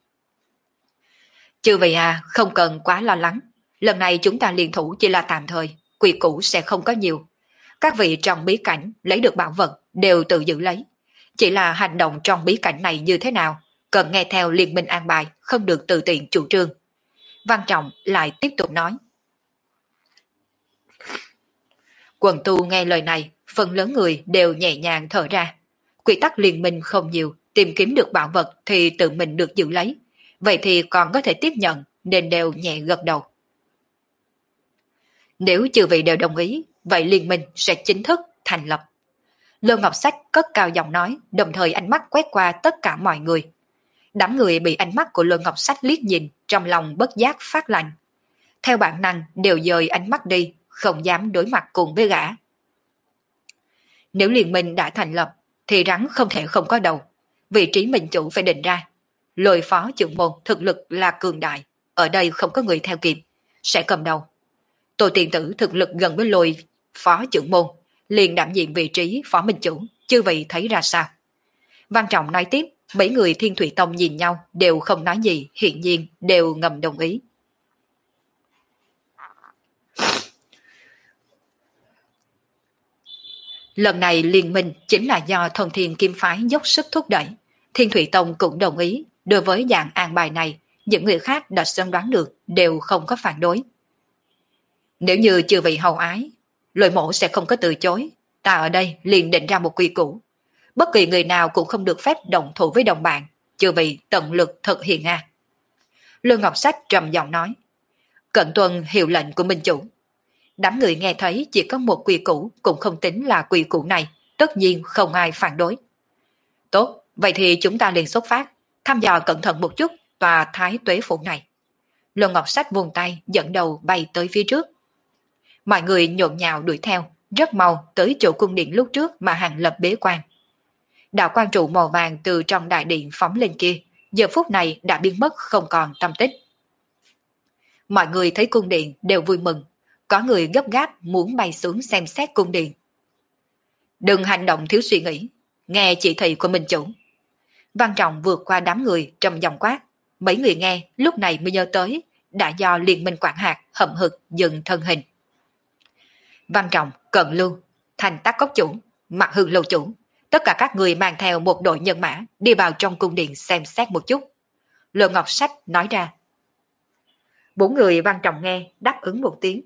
Chư vị à, không cần quá lo lắng. Lần này chúng ta liên thủ chỉ là tạm thời, quy củ sẽ không có nhiều. Các vị trong bí cảnh lấy được bảo vật đều tự giữ lấy. Chỉ là hành động trong bí cảnh này như thế nào, cần nghe theo liên minh an bài, không được tự tiện chủ trương. Văn Trọng lại tiếp tục nói. Quần tu nghe lời này, phần lớn người đều nhẹ nhàng thở ra. Quy tắc liên minh không nhiều, tìm kiếm được bảo vật thì tự mình được giữ lấy. Vậy thì còn có thể tiếp nhận, nên đều nhẹ gật đầu. Nếu chư vị đều đồng ý, vậy liên minh sẽ chính thức thành lập. Lương Ngọc Sách cất cao giọng nói, đồng thời ánh mắt quét qua tất cả mọi người. Đám người bị ánh mắt của Lương Ngọc Sách liếc nhìn, trong lòng bất giác phát lạnh. Theo bản năng đều dời ánh mắt đi, không dám đối mặt cùng với gã. Nếu liên minh đã thành lập, thì rắn không thể không có đầu. Vị trí mình chủ phải định ra. Lôi phó trưởng môn thực lực là cường đại, ở đây không có người theo kịp, sẽ cầm đầu. Tô Tiền Tử thực lực gần với Lôi phó trưởng môn, liền đảm nhiệm vị trí phó minh chủ, chư vị thấy ra sao? Văn Trọng nói tiếp, mấy người Thiên Thủy Tông nhìn nhau đều không nói gì, hiển nhiên đều ngầm đồng ý. Lần này liên minh chính là do Thần Thiên Kim Phái dốc sức thúc đẩy. Thiên Thủy Tông cũng đồng ý, đối với dạng an bài này, những người khác đã sớm đoán được đều không có phản đối. Nếu như chư vị hậu ái, Lôi Mổ sẽ không có từ chối, ta ở đây liền định ra một quy củ. Bất kỳ người nào cũng không được phép động thủ với đồng bạn, chư vị tận lực thực hiện a. Lương Ngọc Sách trầm giọng nói, cận tuân hiệu lệnh của minh chủ. Đám người nghe thấy chỉ có một quy củ cũng không tính là quy củ này, tất nhiên không ai phản đối. Tốt, vậy thì chúng ta liền xuất phát, thăm dò cẩn thận một chút tòa Thái Tuế Phủ này. Lương Ngọc Sách vung tay dẫn đầu bay tới phía trước. Mọi người nhộn nhạo đuổi theo, rất mau tới chỗ cung điện lúc trước mà Hàng Lập bế quan. Đạo quan trụ màu vàng từ trong đại điện phóng lên kia, giờ phút này đã biến mất không còn tâm tích. Mọi người thấy cung điện đều vui mừng, có người gấp gáp muốn bay xuống xem xét cung điện. Đừng hành động thiếu suy nghĩ, nghe chỉ thị của minh chủ. Văn Trọng vượt qua đám người trầm giọng quát, mấy người nghe lúc này mới nhớ tới, đã do liên minh quản hạt hậm hực dừng thân hình. Văn Trọng, Cận Lưu, Thành Tắc Cốc chủ, Mặt Hương Lâu chủ, tất cả các người mang theo một đội nhân mã đi vào trong cung điện xem xét một chút. Lương Ngọc Sách nói ra. 4 người Văn Trọng nghe đáp ứng một tiếng.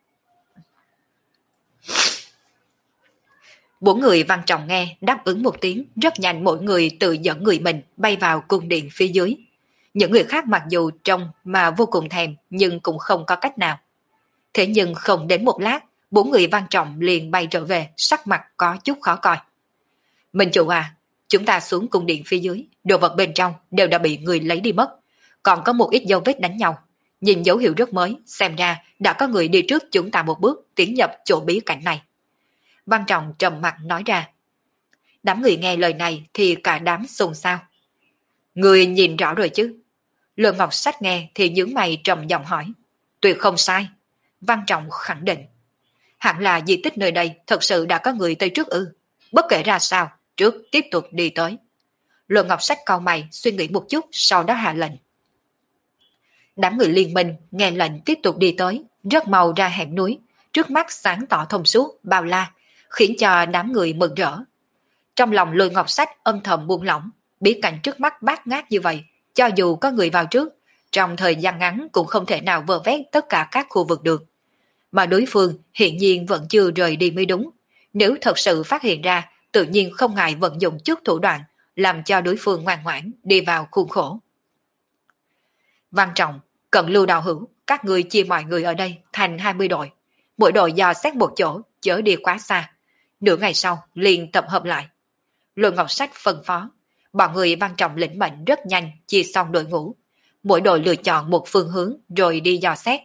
4 người Văn Trọng nghe đáp ứng một tiếng, rất nhanh mỗi người tự dẫn người mình bay vào cung điện phía dưới. Những người khác mặc dù trông mà vô cùng thèm nhưng cũng không có cách nào. Thế nhưng không đến một lát, 4 người Văn Trọng liền bay trở về, sắc mặt có chút khó coi. Minh chủ à, chúng ta xuống cung điện phía dưới, đồ vật bên trong đều đã bị người lấy đi mất, còn có một ít dấu vết đánh nhau. Nhìn dấu hiệu rất mới, xem ra đã có người đi trước chúng ta một bước tiến nhập chỗ bí cảnh này. Văn Trọng trầm mặt nói ra. Đám người nghe lời này thì cả đám xôn xao. Người nhìn rõ rồi chứ? Lương Ngọc Sách nghe thì nhướng mày trầm giọng hỏi. Tuyệt không sai. Văn Trọng khẳng định. Hẳn là di tích nơi đây thật sự đã có người tới trước ư. Bất kể ra sao, trước tiếp tục đi tới. Lương Ngọc Sách cau mày suy nghĩ một chút, sau đó hạ lệnh. Đám người liên minh nghe lệnh tiếp tục đi tới, rất mau ra hẻm núi, trước mắt sáng tỏ thông suốt, bao la, khiến cho đám người mừng rỡ. Trong lòng Lôi Ngọc Sách âm thầm buông lỏng, bí cảnh trước mắt bát ngát như vậy, cho dù có người vào trước, trong thời gian ngắn cũng không thể nào vơ vét tất cả các khu vực được. Mà đối phương hiện nhiên vẫn chưa rời đi mới đúng. Nếu thật sự phát hiện ra, tự nhiên không ngại vận dụng chút thủ đoạn, làm cho đối phương ngoan ngoãn đi vào khuôn khổ. Văn Trọng, Cận Lưu đạo hữu, các người chia mọi người ở đây thành 20 đội. Mỗi đội dò xét một chỗ, chớ đi quá xa. Nửa ngày sau, liền tập hợp lại. Lôi Ngọc Sách phân phó. Bọn người Văn Trọng lĩnh mệnh rất nhanh, chia xong đội ngũ. Mỗi đội lựa chọn một phương hướng rồi đi dò xét.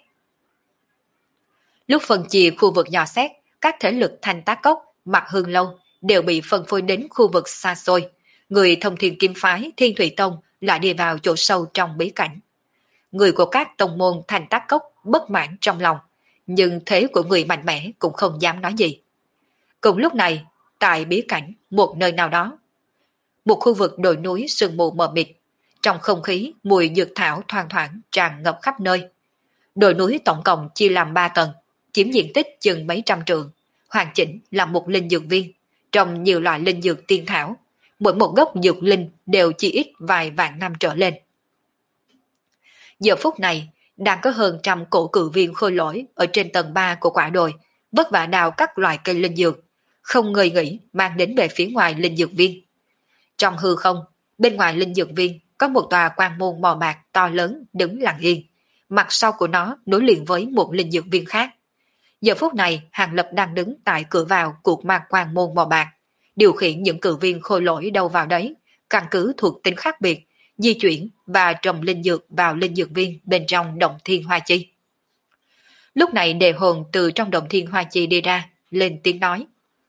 Lúc phân chia khu vực dò xét, các thế lực Thanh Tá Cốc, Mặt Hương Lâu đều bị phân phối đến khu vực xa xôi. Người Thông Thiên Kim Phái, Thiên Thủy Tông lại đi vào chỗ sâu trong bí cảnh. Người của các tông môn Thanh Tá Cốc bất mãn trong lòng, nhưng thế của người mạnh mẽ cũng không dám nói gì. Cùng lúc này, tại bí cảnh, một nơi nào đó, một khu vực đồi núi sương mù mờ mịt, trong không khí mùi dược thảo thoang thoảng tràn ngập khắp nơi. Đồi núi tổng cộng chia làm 3 tầng, chiếm diện tích chừng mấy trăm trượng, hoàn chỉnh là một linh dược viên, trồng nhiều loại linh dược tiên thảo, mỗi một gốc dược linh đều chỉ ít vài vạn năm trở lên. Giờ phút này, đang có hơn trăm cổ cự viên khôi lỗi ở trên tầng 3 của quả đồi, vất vả đào các loại cây linh dược, không ngơi nghỉ mang đến về phía ngoài linh dược viên. Trong hư không, bên ngoài linh dược viên có một tòa quan môn màu bạc to lớn đứng lặng yên, mặt sau của nó nối liền với một linh dược viên khác. Giờ phút này, Hàng Lập đang đứng tại cửa vào của ma quan môn màu bạc, điều khiển những cự viên khôi lỗi đâu vào đấy, căn cứ thuộc tính khác biệt, di chuyển và trồng linh dược vào linh dược viên bên trong động thiên hoa chi. Lúc này đề hồn từ trong động thiên hoa chi đi ra, lên tiếng nói.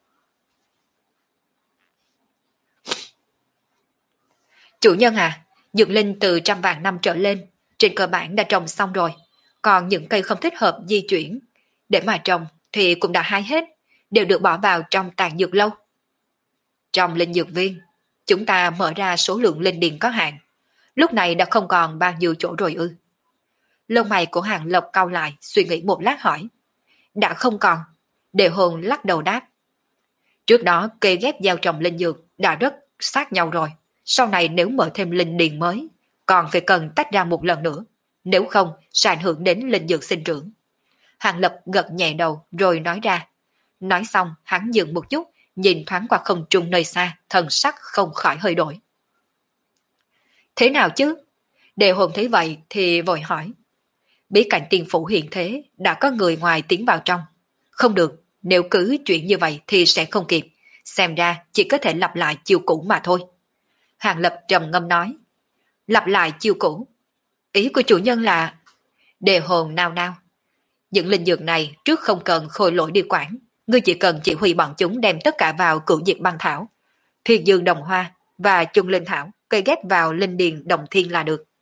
Chủ nhân à, dược linh từ 100 vạn năm trở lên, trên cơ bản đã trồng xong rồi. Còn những cây không thích hợp di chuyển, để mà trồng thì cũng đã hái hết, đều được bỏ vào trong tàn dược lâu. Trong linh dược viên, chúng ta mở ra số lượng linh điền có hạn, lúc này đã không còn bao nhiêu chỗ rồi ư? Lông mày của Hàng Lập cau lại, suy nghĩ một lát hỏi. Đã không còn. Đề hồn lắc đầu đáp. Trước đó cây ghép gieo trồng linh dược đã rất sát nhau rồi. Sau này nếu mở thêm linh điền mới, còn phải cần tách ra một lần nữa. Nếu không, sẽ ảnh hưởng đến linh dược sinh trưởng. Hàng Lập gật nhẹ đầu rồi nói ra. Nói xong, hắn dừng một chút, nhìn thoáng qua không trung nơi xa, thần sắc không khỏi hơi đổi. Thế nào chứ? Đề hồn thấy vậy thì vội hỏi. Bí cảnh tiên phủ hiện thế, đã có người ngoài tiến vào trong. Không được, nếu cứ chuyện như vậy thì sẽ không kịp. Xem ra chỉ có thể lặp lại chiêu cũ mà thôi. Hàng Lập trầm ngâm nói. Lặp lại chiêu cũ. Ý của chủ nhân là... Đề hồn nao nao. Những linh dược này trước không cần khôi lỗi đi quản. Ngươi chỉ cần chỉ huy bọn chúng đem tất cả vào cửu diệt băng thảo, thiên dương đồng hoa và chung linh thảo, cây ghép vào linh điền đồng thiên là được.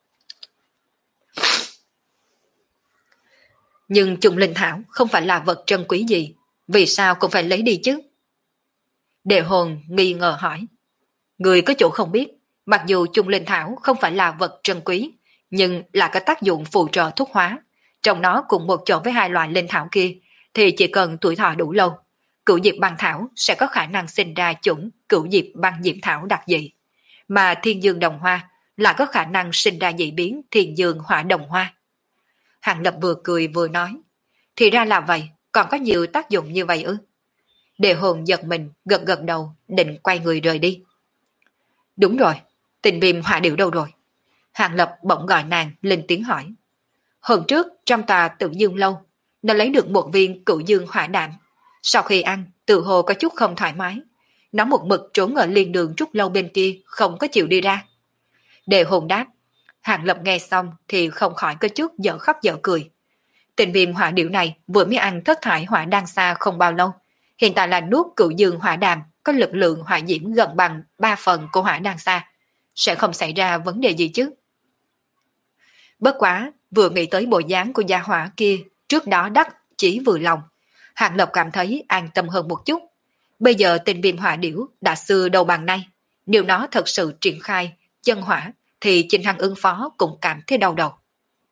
Nhưng chung linh thảo không phải là vật trân quý gì, vì sao cũng phải lấy đi chứ? Đề hồn nghi ngờ hỏi. Người có chỗ không biết, mặc dù chung linh thảo không phải là vật trân quý, nhưng là có tác dụng phụ trợ thuốc hóa. Trong nó cùng một chỗ với hai loại linh thảo kia, thì chỉ cần tuổi thọ đủ lâu, cửu diệp băng thảo sẽ có khả năng sinh ra chủng cửu diệp băng diễm thảo đặc dị, mà thiên dương đồng hoa lại có khả năng sinh ra dị biến thiên dương hỏa đồng hoa. Hàng Lập vừa cười vừa nói, thì ra là vậy, còn có nhiều tác dụng như vậy ư? Đề hồn giật mình, gật gật đầu, định quay người rời đi. Đúng rồi, tình viêm hỏa điệu đâu rồi? Hàng Lập bỗng gọi nàng lên tiếng hỏi. Hôm trước trong tà tự dương lâu, nó lấy được một viên cửu dương hỏa đạm. Sau khi ăn, tự hồ có chút không thoải mái. Nó một mực trốn ở liên đường trúc lâu bên kia, không có chịu đi ra. Đề hồn đáp. Hàng Lập nghe xong thì không khỏi có chút dở khóc dở cười. Tình viêm hỏa điệu này vừa mới ăn thất thải hỏa đan xa không bao lâu. Hiện tại là nuốt cửu dương hỏa đàm, có lực lượng hỏa diễm gần bằng 3 phần của hỏa đan xa. Sẽ không xảy ra vấn đề gì chứ? Bất quá, vừa nghĩ tới bộ dáng của gia hỏa kia, trước đó đắc chỉ vừa lòng. Hàng Lập cảm thấy an tâm hơn một chút. Bây giờ tình viêm hỏa điểu đã xưa đầu bằng nay. Nếu nó thật sự triển khai chân hỏa, thì Trình Hằng ứng phó cũng cảm thấy đau đầu.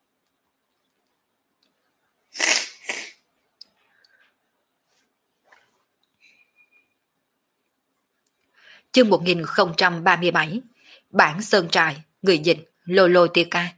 Chương 1037, Bản Sơn Trại, người dịch, Lô Lô Tia Ca.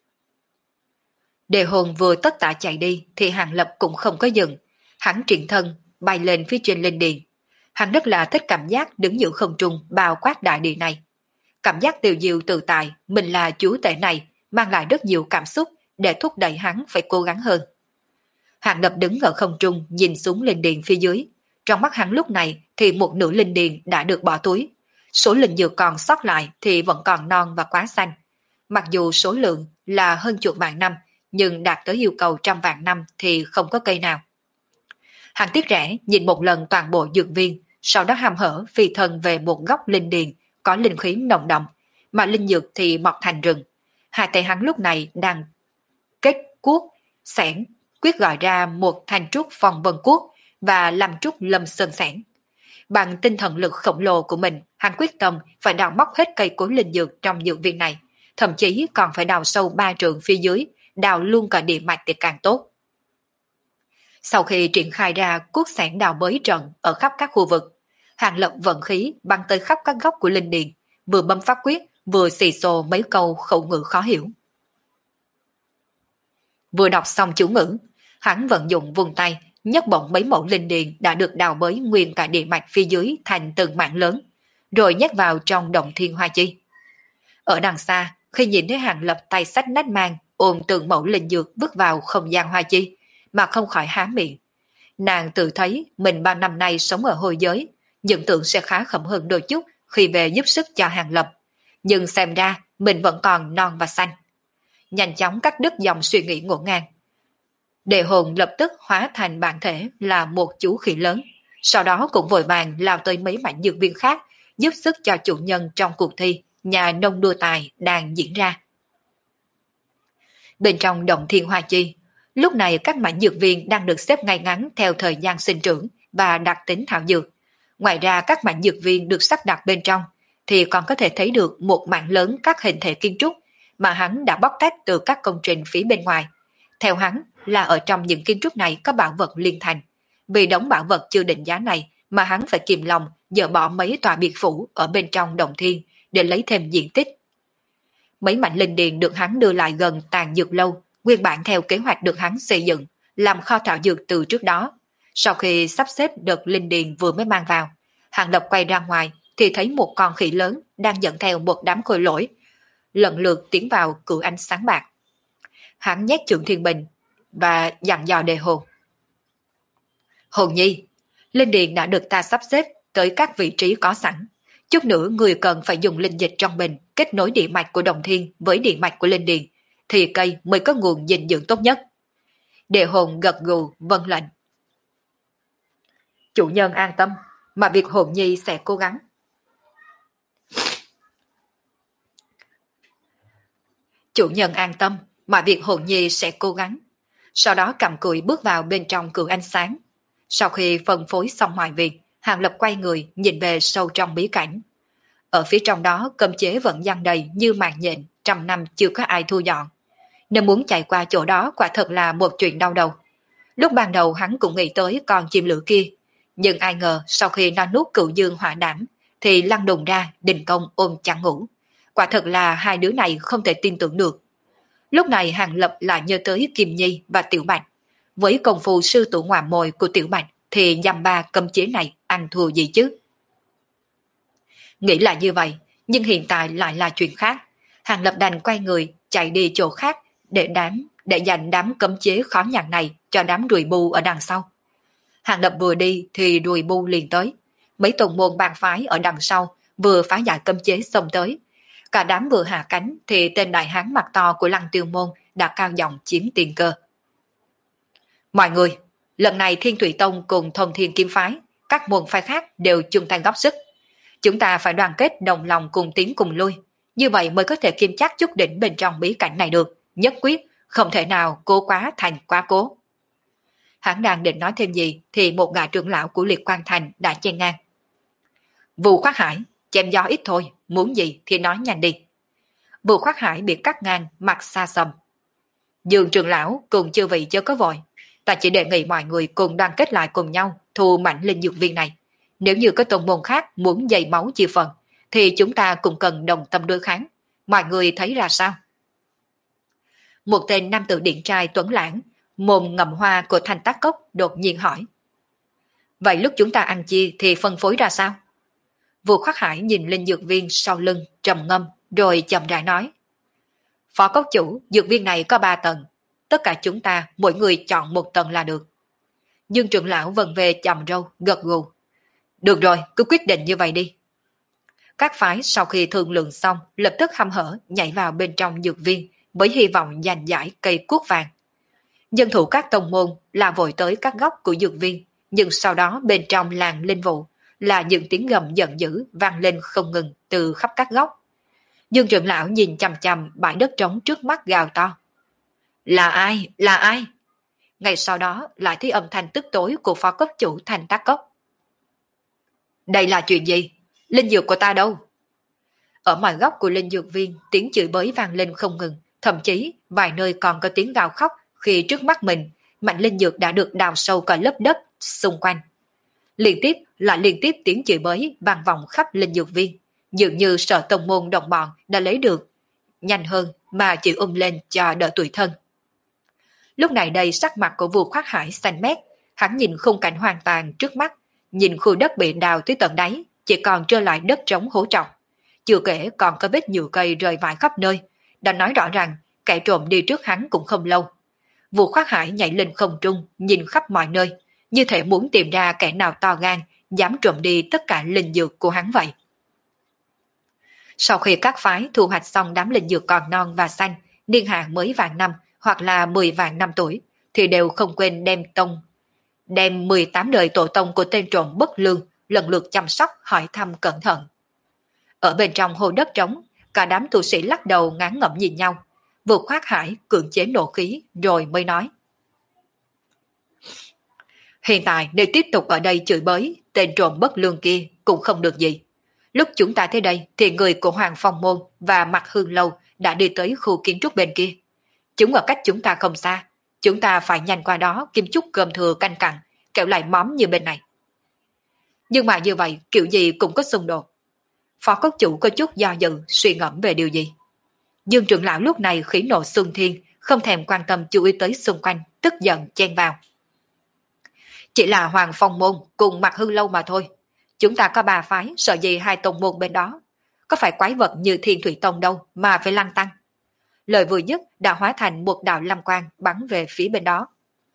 Đề hồn vừa tất tả chạy đi thì Hàng Lập cũng không có dừng. Hắn triển thân, bay lên phía trên linh điền. Hắn rất là thích cảm giác đứng giữa không trung bao quát đại địa này. Cảm giác tiêu diêu tự tại, mình là chúa tể này, mang lại rất nhiều cảm xúc để thúc đẩy hắn phải cố gắng hơn. Hàng Lập đứng ở không trung nhìn xuống linh điền phía dưới. Trong mắt hắn lúc này thì một nửa linh điền đã được bỏ túi. Số linh dược còn sót lại thì vẫn còn non và quá xanh. Mặc dù số lượng là hơn chục vạn năm, nhưng đạt tới yêu cầu 100 vạn năm thì không có cây nào. Hắn tiếc rẻ nhìn một lần toàn bộ dược viên, sau đó hàm hở phi thân về một góc linh điền có linh khí nồng đậm, mà linh dược thì mọc thành rừng. Hai tay hắn lúc này đang kết cuốc, xẻng, quyết gọi ra một thanh trúc phong vân cuốc và làm trúc lâm sơn xẻng. Bằng tinh thần lực khổng lồ của mình, hắn quyết tâm phải đào móc hết cây cối linh dược trong dược viên này, thậm chí còn phải đào sâu 3 trượng phía dưới, đào luôn cả địa mạch thì càng tốt. Sau khi triển khai ra cuốc xẻng đào bới trận ở khắp các khu vực, Hàng Lập vận khí băng tới khắp các góc của linh điền, vừa bấm pháp quyết, vừa xì xồ mấy câu khẩu ngữ khó hiểu. Vừa đọc xong chú ngữ, hắn vận dụng vùng tay, nhấc bổng mấy mẫu linh điền đã được đào bới nguyên cả địa mạch phía dưới thành từng mảng lớn, rồi nhét vào trong động thiên hoa chi. Ở đằng xa, khi nhìn thấy Hàng Lập tay xách nách mang, ôm từng mẫu linh dược bước vào không gian hoa chi, mà không khỏi há miệng. Nàng tự thấy mình bao năm nay sống ở hồi giới, nhận tưởng sẽ khá khẩm hơn đôi chút khi về giúp sức cho Hàng Lập. Nhưng xem ra mình vẫn còn non và xanh. Nhanh chóng cắt đứt dòng suy nghĩ ngổn ngang. Đề hồn lập tức hóa thành bản thể là một chú khỉ lớn, sau đó cũng vội vàng lao tới mấy mảnh dược viên khác, giúp sức cho chủ nhân trong cuộc thi nhà nông đua tài đang diễn ra. Bên trong động thiên hoa chi, lúc này các mảnh dược viên đang được xếp ngay ngắn theo thời gian sinh trưởng và đặc tính thảo dược. Ngoài ra các mảnh dược viên được sắp đặt bên trong thì còn có thể thấy được một mảng lớn các hình thể kiến trúc mà hắn đã bóc tách từ các công trình phía bên ngoài. Theo hắn là ở trong những kiến trúc này có bảo vật liên thành. Vì đống bảo vật chưa định giá này mà hắn phải kìm lòng dỡ bỏ mấy tòa biệt phủ ở bên trong động thiên để lấy thêm diện tích. Mấy mảnh linh điền được hắn đưa lại gần tàn dược lâu, nguyên bản theo kế hoạch được hắn xây dựng, làm kho thảo dược từ trước đó. Sau khi sắp xếp đợt linh điền vừa mới mang vào, Hàng Lập quay ra ngoài thì thấy một con khỉ lớn đang dẫn theo một đám khôi lỗi, lần lượt tiến vào cự ánh sáng bạc. Hắn nhét Trượng Thiên Bình và dặn dò Đề Hồn. Hồn nhi, linh điền đã được ta sắp xếp tới các vị trí có sẵn. Chút nữa người cần phải dùng linh dịch trong bình kết nối địa mạch của đồng thiên với địa mạch của linh điền, thì cây mới có nguồn dinh dưỡng tốt nhất. Đề Hồn gật gù vâng lệnh. Chủ nhân an tâm, mà việc Hồn nhi sẽ cố gắng. Chủ nhân an tâm, mà việc Hồn nhi sẽ cố gắng. Sau đó cầm cùi bước vào bên trong cự ánh sáng. Sau khi phân phối xong mọi việc, Hàng Lập quay người nhìn về sâu trong bí cảnh. Ở phía trong đó cấm chế vẫn giăng đầy như màn nhện, trăm năm chưa có ai thu dọn. Nếu muốn chạy qua chỗ đó quả thật là một chuyện đau đầu. Lúc ban đầu hắn cũng nghĩ tới con chim lửa kia, nhưng ai ngờ sau khi nó nuốt cựu dương hỏa đảm thì lăn đùng ra đình công ôm chăn ngủ. Quả thật là hai đứa này không thể tin tưởng được. Lúc này Hàng Lập lại nhớ tới Kim Nhi và Tiểu Bạch. Với công phu sư tử ngoạm mồi của Tiểu Bạch thì dăm ba cấm chế này ăn thua gì chứ? Nghĩ là như vậy, nhưng hiện tại lại là chuyện khác. Hàng Lập đành quay người chạy đi chỗ khác để dành đám cấm chế khó nhằn này cho đám đùi bu ở đằng sau. Hàng Lập vừa đi thì đùi bu liền tới. Mấy tông môn bang phái ở đằng sau vừa phá giải cấm chế xông tới. Cả đám vừa hạ cánh thì tên đại hán mặt to của Lăng Tiêu Môn đã cao giọng chiếm tiền cơ. Mọi người, lần này Thiên Thủy Tông cùng Thông Thiên Kiếm Phái, các môn phái khác đều chung tay góp sức. Chúng ta phải đoàn kết đồng lòng cùng tiến cùng lui, như vậy mới có thể kiên chắc chút đỉnh bên trong bí cảnh này được, nhất quyết, không thể nào cố quá thành quá cố. Hắn đang định nói thêm gì thì một gã trưởng lão của Liệt Quang Thành đã chen ngang. Vu Khoát Hải, chém gió ít thôi, muốn gì thì nói nhanh đi. Vu Khoát Hải bị cắt ngang, mặt xa xăm. Dương trưởng lão cùng chư vị chớ có vội, ta chỉ đề nghị mọi người cùng đoàn kết lại cùng nhau thu mảnh linh dược viên này. Nếu như có tông môn khác muốn dày máu chia phần, thì chúng ta cũng cần đồng tâm đối kháng. Mọi người thấy ra sao? Một tên nam tử điển trai tuấn lãng, mồm ngậm hoa của Thanh Tác Cốc đột nhiên hỏi. Vậy lúc chúng ta ăn chia thì phân phối ra sao? Vu Khoát Hải nhìn linh dược viên sau lưng, trầm ngâm, rồi chậm rãi nói. Phó cốc chủ, dược viên này có 3 tầng. Tất cả chúng ta, mỗi người chọn một tầng là được. Dương trưởng lão vần về chầm râu, gật gù. Được rồi, cứ quyết định như vậy đi. Các phái sau khi thương lượng xong, lập tức hăm hở nhảy vào bên trong dược viên với hy vọng giành giải cây cuốc vàng. Dân thủ các tông môn là vội tới các góc của dược viên, nhưng sau đó bên trong làng linh vụ là những tiếng gầm giận dữ vang lên không ngừng từ khắp các góc. Dương trưởng lão nhìn chằm chằm bãi đất trống trước mắt gào to. Là ai? Là ai? Ngay sau đó lại thấy âm thanh tức tối của phó cấp chủ Thanh Tác Cốc. Đây là chuyện gì? Linh dược của ta đâu? Ở mọi góc của linh dược viên tiếng chửi bới vang lên không ngừng, thậm chí vài nơi còn có tiếng gào khóc khi trước mắt mình mảnh linh dược đã được đào sâu cả lớp đất xung quanh. Liên tiếp tiếng chửi bới vang vọng khắp linh dược viên, dường như sợ tông môn đồng bọn đã lấy được nhanh hơn mà chịu lên cho đỡ tuổi thân. Lúc này đây sắc mặt của Vu Khoát Hải xanh mét, hắn nhìn khung cảnh hoàn toàn trước mắt, nhìn khu đất bị đào tới tận đáy, chỉ còn trơ lại đất trống hố trọc. Chưa kể còn có vết nhựa cây rơi vãi khắp nơi, đã nói rõ rằng kẻ trộm đi trước hắn cũng không lâu. Vu Khoát Hải nhảy lên không trung, nhìn khắp mọi nơi, như thể muốn tìm ra kẻ nào to gan, dám trộm đi tất cả linh dược của hắn vậy. Sau khi các phái thu hoạch xong đám linh dược còn non và xanh, niên hạn mới vạn năm hoặc là 10 vạn năm tuổi, thì đều không quên đem 18 đời tổ tông của tên trộm bất lương lần lượt chăm sóc hỏi thăm cẩn thận. Ở bên trong hồ đất trống, cả đám tu sĩ lắc đầu ngán ngẩm nhìn nhau, vượt khoát hải cưỡng chế nộ khí rồi mới nói. Hiện tại nếu tiếp tục ở đây chửi bới, tên trộm bất lương kia cũng không được gì. Lúc chúng ta tới đây thì người của Hoàng Phong Môn và Mặt Hương Lâu đã đi tới khu kiến trúc bên kia. Chúng ở cách chúng ta không xa, chúng ta phải nhanh qua đó kiếm chút cơm thừa canh cặn, kẹo lại móm như bên này. Nhưng mà như vậy kiểu gì cũng có xung đột. Phó cốc chủ có chút do dự suy ngẫm về điều gì. Dương trưởng lão lúc này khí nộ xung thiên, không thèm quan tâm chú ý tới xung quanh, tức giận chen vào. Chỉ là Hoàng Phong Môn cùng Mặt Hương Lâu mà thôi. Chúng ta có 3 phái, sợ gì 2 tông môn bên đó. Có phải quái vật như Thiên Thủy Tông đâu mà phải lăng tăng. Lời vừa dứt đã hóa thành một đạo lam quang bắn về phía bên đó.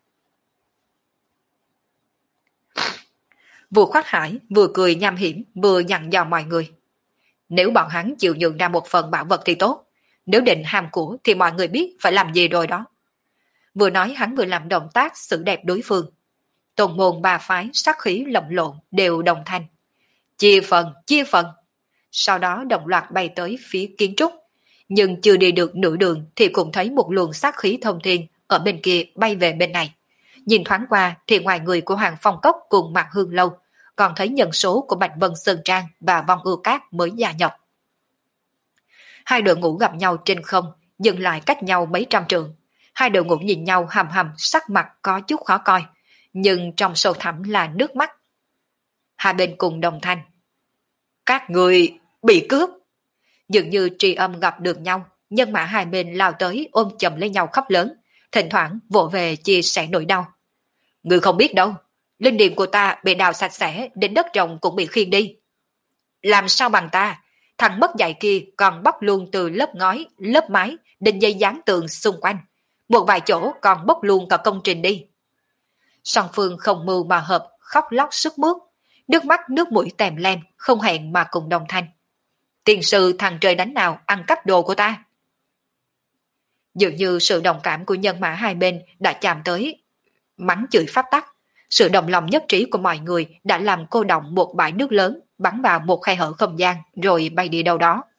Vua Khoát Hải vừa cười nham hiểm vừa dặn dò mọi người. Nếu bọn hắn chịu nhường ra một phần bảo vật thì tốt. Nếu định ham của thì mọi người biết phải làm gì rồi đó. Vừa nói hắn vừa làm động tác xử đẹp đối phương. Tôn môn 3 phái sát khí lồng lộn đều đồng thanh. Chia phần, chia phần. Sau đó đồng loạt bay tới phía kiến trúc. Nhưng chưa đi được nửa đường thì cũng thấy một luồng sát khí thông thiên ở bên kia bay về bên này. Nhìn thoáng qua thì ngoài người của Hoàng Phong Cốc cùng Mạc Hương Lâu, còn thấy nhân số của Bạch Vân Sơn Trang và Vong Ưu Cát mới gia nhập. Hai đội ngũ gặp nhau trên không, dừng lại cách nhau mấy trăm trượng. Hai đội ngũ nhìn nhau hầm hầm, sắc mặt có chút khó coi, nhưng trong sâu thẳm là nước mắt. Hai bên cùng đồng thanh. Các người bị cướp. Dường như tri âm gặp được nhau, nhân mã hai bên lao tới ôm chầm lấy nhau khóc lớn, thỉnh thoảng vỗ về chia sẻ nỗi đau. Người không biết đâu, linh điền của ta bị đào sạch sẽ, đến đất trồng cũng bị khiêng đi. Làm sao bằng ta, thằng mất dạy kia còn bóc luôn từ lớp ngói, lớp mái, đến dây dán tường xung quanh. Một vài chỗ còn bóc luôn cả công trình đi. Song phương không mưu mà hợp, khóc lóc sức mướt, nước mắt nước mũi tèm lem, không hẹn mà cùng đồng thanh. Tiền sư thằng trời đánh nào ăn cắp đồ của ta. Dường như sự đồng cảm của nhân mã hai bên đã chạm tới mắng chửi pháp tắc. Sự đồng lòng nhất trí của mọi người đã làm cô động một bãi nước lớn bắn vào một khe hở không gian rồi bay đi đâu đó.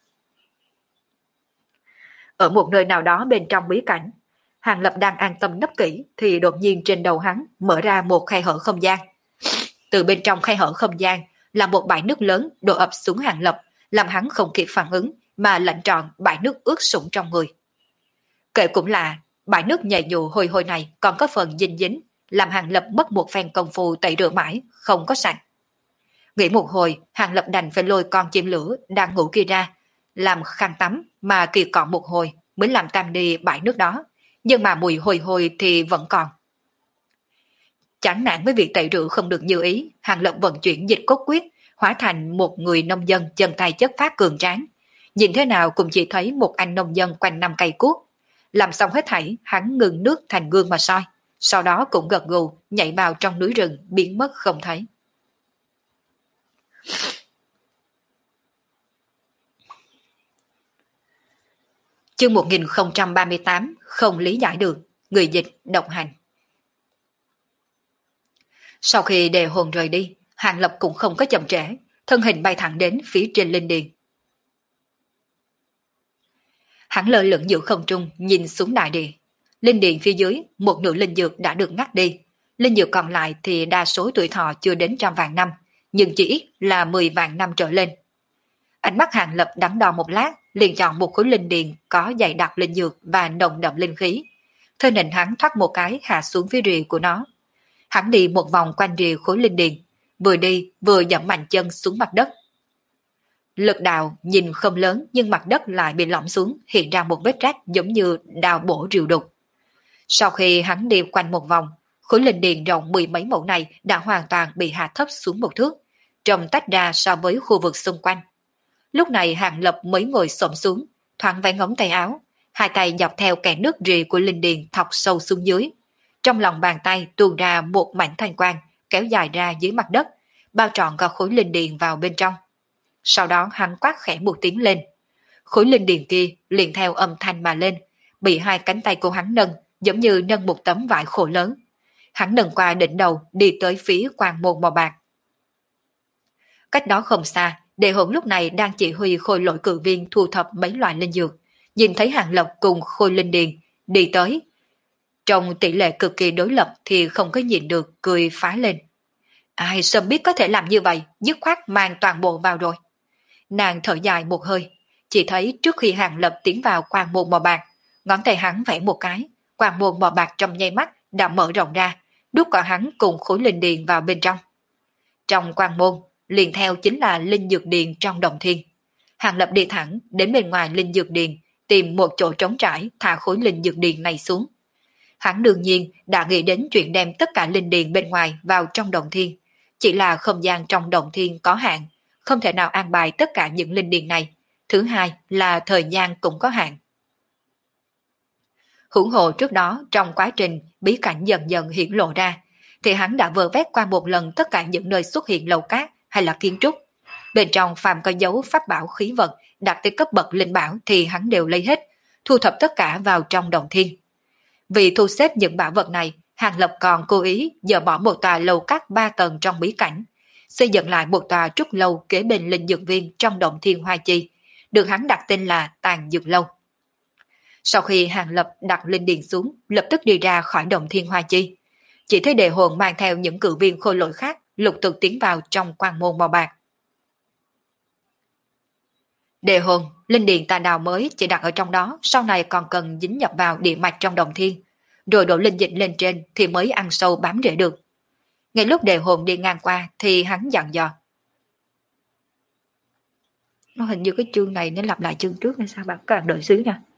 Ở một nơi nào đó bên trong bí cảnh, Hàng Lập đang an tâm nấp kỹ thì đột nhiên trên đầu hắn mở ra một khe hở không gian. Từ bên trong khe hở không gian là một bãi nước lớn đổ ập xuống Hàng Lập, làm hắn không kịp phản ứng mà lạnh trọn bãi nước ướt sũng trong người. Kể cũng là bãi nước nhầy nhụa hôi hôi này còn có phần dinh dính, làm Hàng Lập mất một phen công phu tẩy rửa mãi không có sạch. Nghĩ một hồi, Hàng Lập đành phải lôi con chim lửa đang ngủ kia ra, làm khăn tắm mà kỳ cọ một hồi mới làm tan đi bãi nước đó, nhưng mà mùi hôi hôi thì vẫn còn. Chán nản với việc tẩy rửa không được như ý, Hàng Lập vận chuyển dịch cốt quyết, hóa thành một người nông dân chân tay chất phát cường tráng. Nhìn thế nào cũng chỉ thấy một anh nông dân quanh năm cây cuốc. Làm xong hết thảy, hắn ngừng nước thành gương mà soi, sau đó cũng gật gù nhảy vào trong núi rừng biến mất không thấy. Chương 1038 không lý giải được, người dịch độc hành. Sau khi đề hồn rời đi, Hàng Lập cũng không có chậm trễ, thân hình bay thẳng đến phía trên linh điền. Hắn lơ lửng giữa không trung nhìn xuống đại địa. Linh điền phía dưới, một nửa linh dược đã được ngắt đi. Linh dược còn lại thì đa số tuổi thọ chưa đến 100.000 năm, nhưng chỉ ít là 10 vạn năm trở lên. Ánh mắt Hàng Lập đắn đo một lát, liền chọn một khối linh điền có dày đặc linh dược và nồng đậm linh khí. Thân hình hắn thoát một cái hạ xuống phía rìa của nó. Hắn đi một vòng quanh rìa khối linh điền, vừa đi vừa dẫm mạnh chân xuống mặt đất. Lực đào nhìn không lớn nhưng mặt đất lại bị lõm xuống, hiện ra một vết rách giống như đào bổ rìu đục. Sau khi hắn đi quanh một vòng, khối linh điền rộng 10 mấy mẫu này đã hoàn toàn bị hạ thấp xuống một thước, trông tách ra so với khu vực xung quanh. Lúc này Hàng Lập mới ngồi xổm xuống, thoáng vén ống tay áo, hai tay dọc theo kẽ nước rìa của linh điền thọc sâu xuống dưới. Trong lòng bàn tay tuôn ra một mảnh thanh quang kéo dài ra dưới mặt đất, bao trọn cả khối linh điền vào bên trong. Sau đó hắn quát khẽ một tiếng lên. Khối linh điền kia liền theo âm thanh mà lên, bị hai cánh tay của hắn nâng, giống như nâng một tấm vải khổ lớn. Hắn nâng qua đỉnh đầu đi tới phía quan môn màu bạc. Cách đó không xa, Đề Hồn lúc này đang chỉ huy khôi lỗi cử viên thu thập mấy loại linh dược, nhìn thấy Hàng Lập cùng khôi linh điền đi tới. Trong tỷ lệ cực kỳ đối lập thì không có nhìn được, cười phá lên. Ai sớm biết có thể làm như vậy, dứt khoát mang toàn bộ vào rồi. Nàng thở dài một hơi, chỉ thấy trước khi Hàng Lập tiến vào quan môn màu bạc, ngón tay hắn vẽ một cái, quan môn màu bạc trong nháy mắt đã mở rộng ra, đút cả hắn cùng khối linh điền vào bên trong. Trong quan môn, liền theo chính là linh dược điền trong đồng thiên. Hàng Lập đi thẳng đến bên ngoài linh dược điền, tìm một chỗ trống trải thả khối linh dược điền này xuống. Hắn đương nhiên đã nghĩ đến chuyện đem tất cả linh điền bên ngoài vào trong đồng thiên, chỉ là không gian trong đồng thiên có hạn, không thể nào an bài tất cả những linh điền này. Thứ hai là thời gian cũng có hạn. Hưởng hộ trước đó trong quá trình bí cảnh dần dần hiện lộ ra, thì hắn đã vơ vét qua một lần tất cả những nơi xuất hiện lầu cát hay là kiến trúc. Bên trong phàm có dấu pháp bảo khí vật đạt tới cấp bậc linh bảo thì hắn đều lấy hết, thu thập tất cả vào trong đồng thiên. Vì thu xếp những bảo vật này, Hàng Lập còn cố ý dỡ bỏ một tòa lầu cát 3 tầng trong bí cảnh, xây dựng lại một tòa trúc lâu kế bên linh dược viên trong động thiên hoa chi, được hắn đặt tên là Tàn Dược Lâu. Sau khi Hàng Lập đặt linh điền xuống, lập tức đi ra khỏi động thiên hoa chi, chỉ thấy Đề Hồn mang theo những cử viên khôi lỗi khác lục tục tiến vào trong quan môn màu bạc. Đề Hồn, linh điền ta đào mới chỉ đặt ở trong đó, sau này còn cần dính nhập vào địa mạch trong đồng thiên, rồi đổ linh dịch lên trên thì mới ăn sâu bám rễ được. Ngay lúc Đề Hồn đi ngang qua thì hắn dặn dò. Nó hình như cái chương này nó lặp lại chương trước hay sao bạn, các bạn đợi xíu nha.